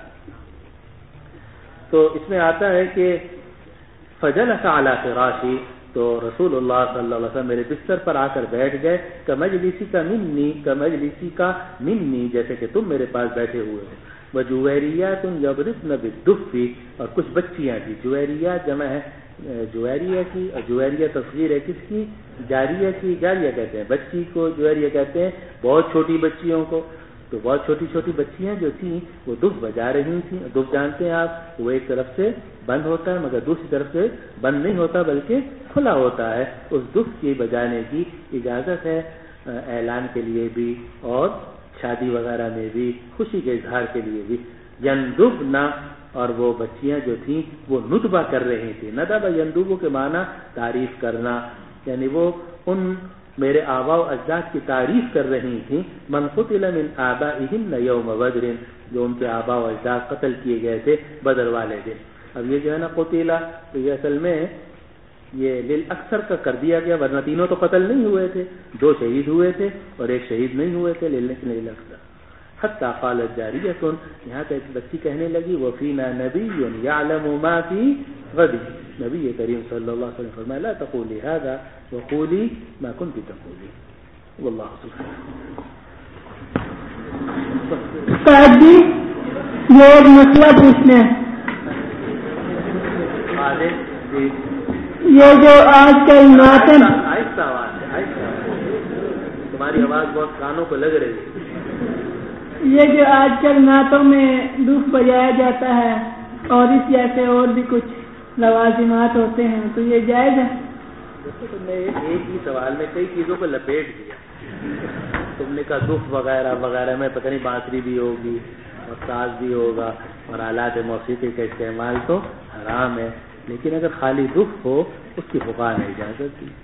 تو اس میں آتا ہے کہ فجلس على فراشی، تو رسول اللہ صلی اللہ علیہ وسلم میرے بستر پر آ کر بیٹھ گئے. کمجلسی کا منی، جیسے کہ تم میرے پاس بیٹھے ہوئے ہو. وجویریات یضربن بالدف، اور کچھ بچیاں تھیں. جویریات جمع ہے جویریہ کی، اور جویریہ تصغیر ہے کس کی؟ جاریہ کی. جاریہ کہتے ہیں بچی کو، جویریہ کہتے ہیں بہت چھوٹی بچیوں کو. تو بہت چھوٹی چھوٹی بچیاں جو تھیں وہ دف بجا رہی تھیں. دف جانتے ہیں آپ، وہ ایک طرف سے بند ہوتا ہے مگر دوسری طرف سے بند نہیں ہوتا بلکہ کھلا ہوتا ہے. اس دف کی بجانے کی اجازت ہے اعلان کے لیے بھی اور شادی وغیرہ میں بھی، خوشی کے اظہار کے لیے بھی. یندبنا، اور وہ بچیاں جو تھیں وہ ندبہ کر رہی تھیں. ندبہ یندبو کے معنی تعریف کرنا، یعنی وہ ان میرے آباء و اجداد کی تعریف کر رہی تھیں. من قتل من آبائہن یوم بدر، جو ان کے آباء و اجداد قتل کیے گئے تھے بدر والے دن. اب یہ جو ہے نا قتیلہ، تو یہ اصل میں یہ للاکثر کا کر دیا گیا، ورنہ تینوں تو قتل نہیں ہوئے تھے، 2 شہید ہوئے تھے اور 1 شہید نہیں ہوئے تھے. للاکثر حتی قالت جاریۃ، یہاں تک بچی کہنے لگی وفینا نبی یعلم ما فی غد. نبی کریم صلی اللہ علیہ وسلم فرمایا لا تقولی هذا وقولی ما كنت تقولی. واللہ سبحانہ. جی یہ ایک مسئلہ پوچھنا ہے. یہ جو آج کل نعتیں، آہستہ آواز ہے، آہستہ تمہاری آواز بہت کانوں کو لگ رہی ہے. یہ جو آج کل نعتوں میں دف بجایا جاتا ہے اور اس جیسے اور بھی کچھ لوازمات ہوتے ہیں، تو یہ جائز ہے؟ تم نے ایک ہی سوال میں کئی چیزوں کو لپیٹ دیا. تم نے کہا دف وغیرہ وغیرہ میں پتہ نہیں بانسری بھی ہوگی اور ساز بھی ہوگا اور آلات موسیقی کا استعمال تو حرام ہے، لیکن اگر خالی دف ہو اس کی فقہاء نے اجازت دی.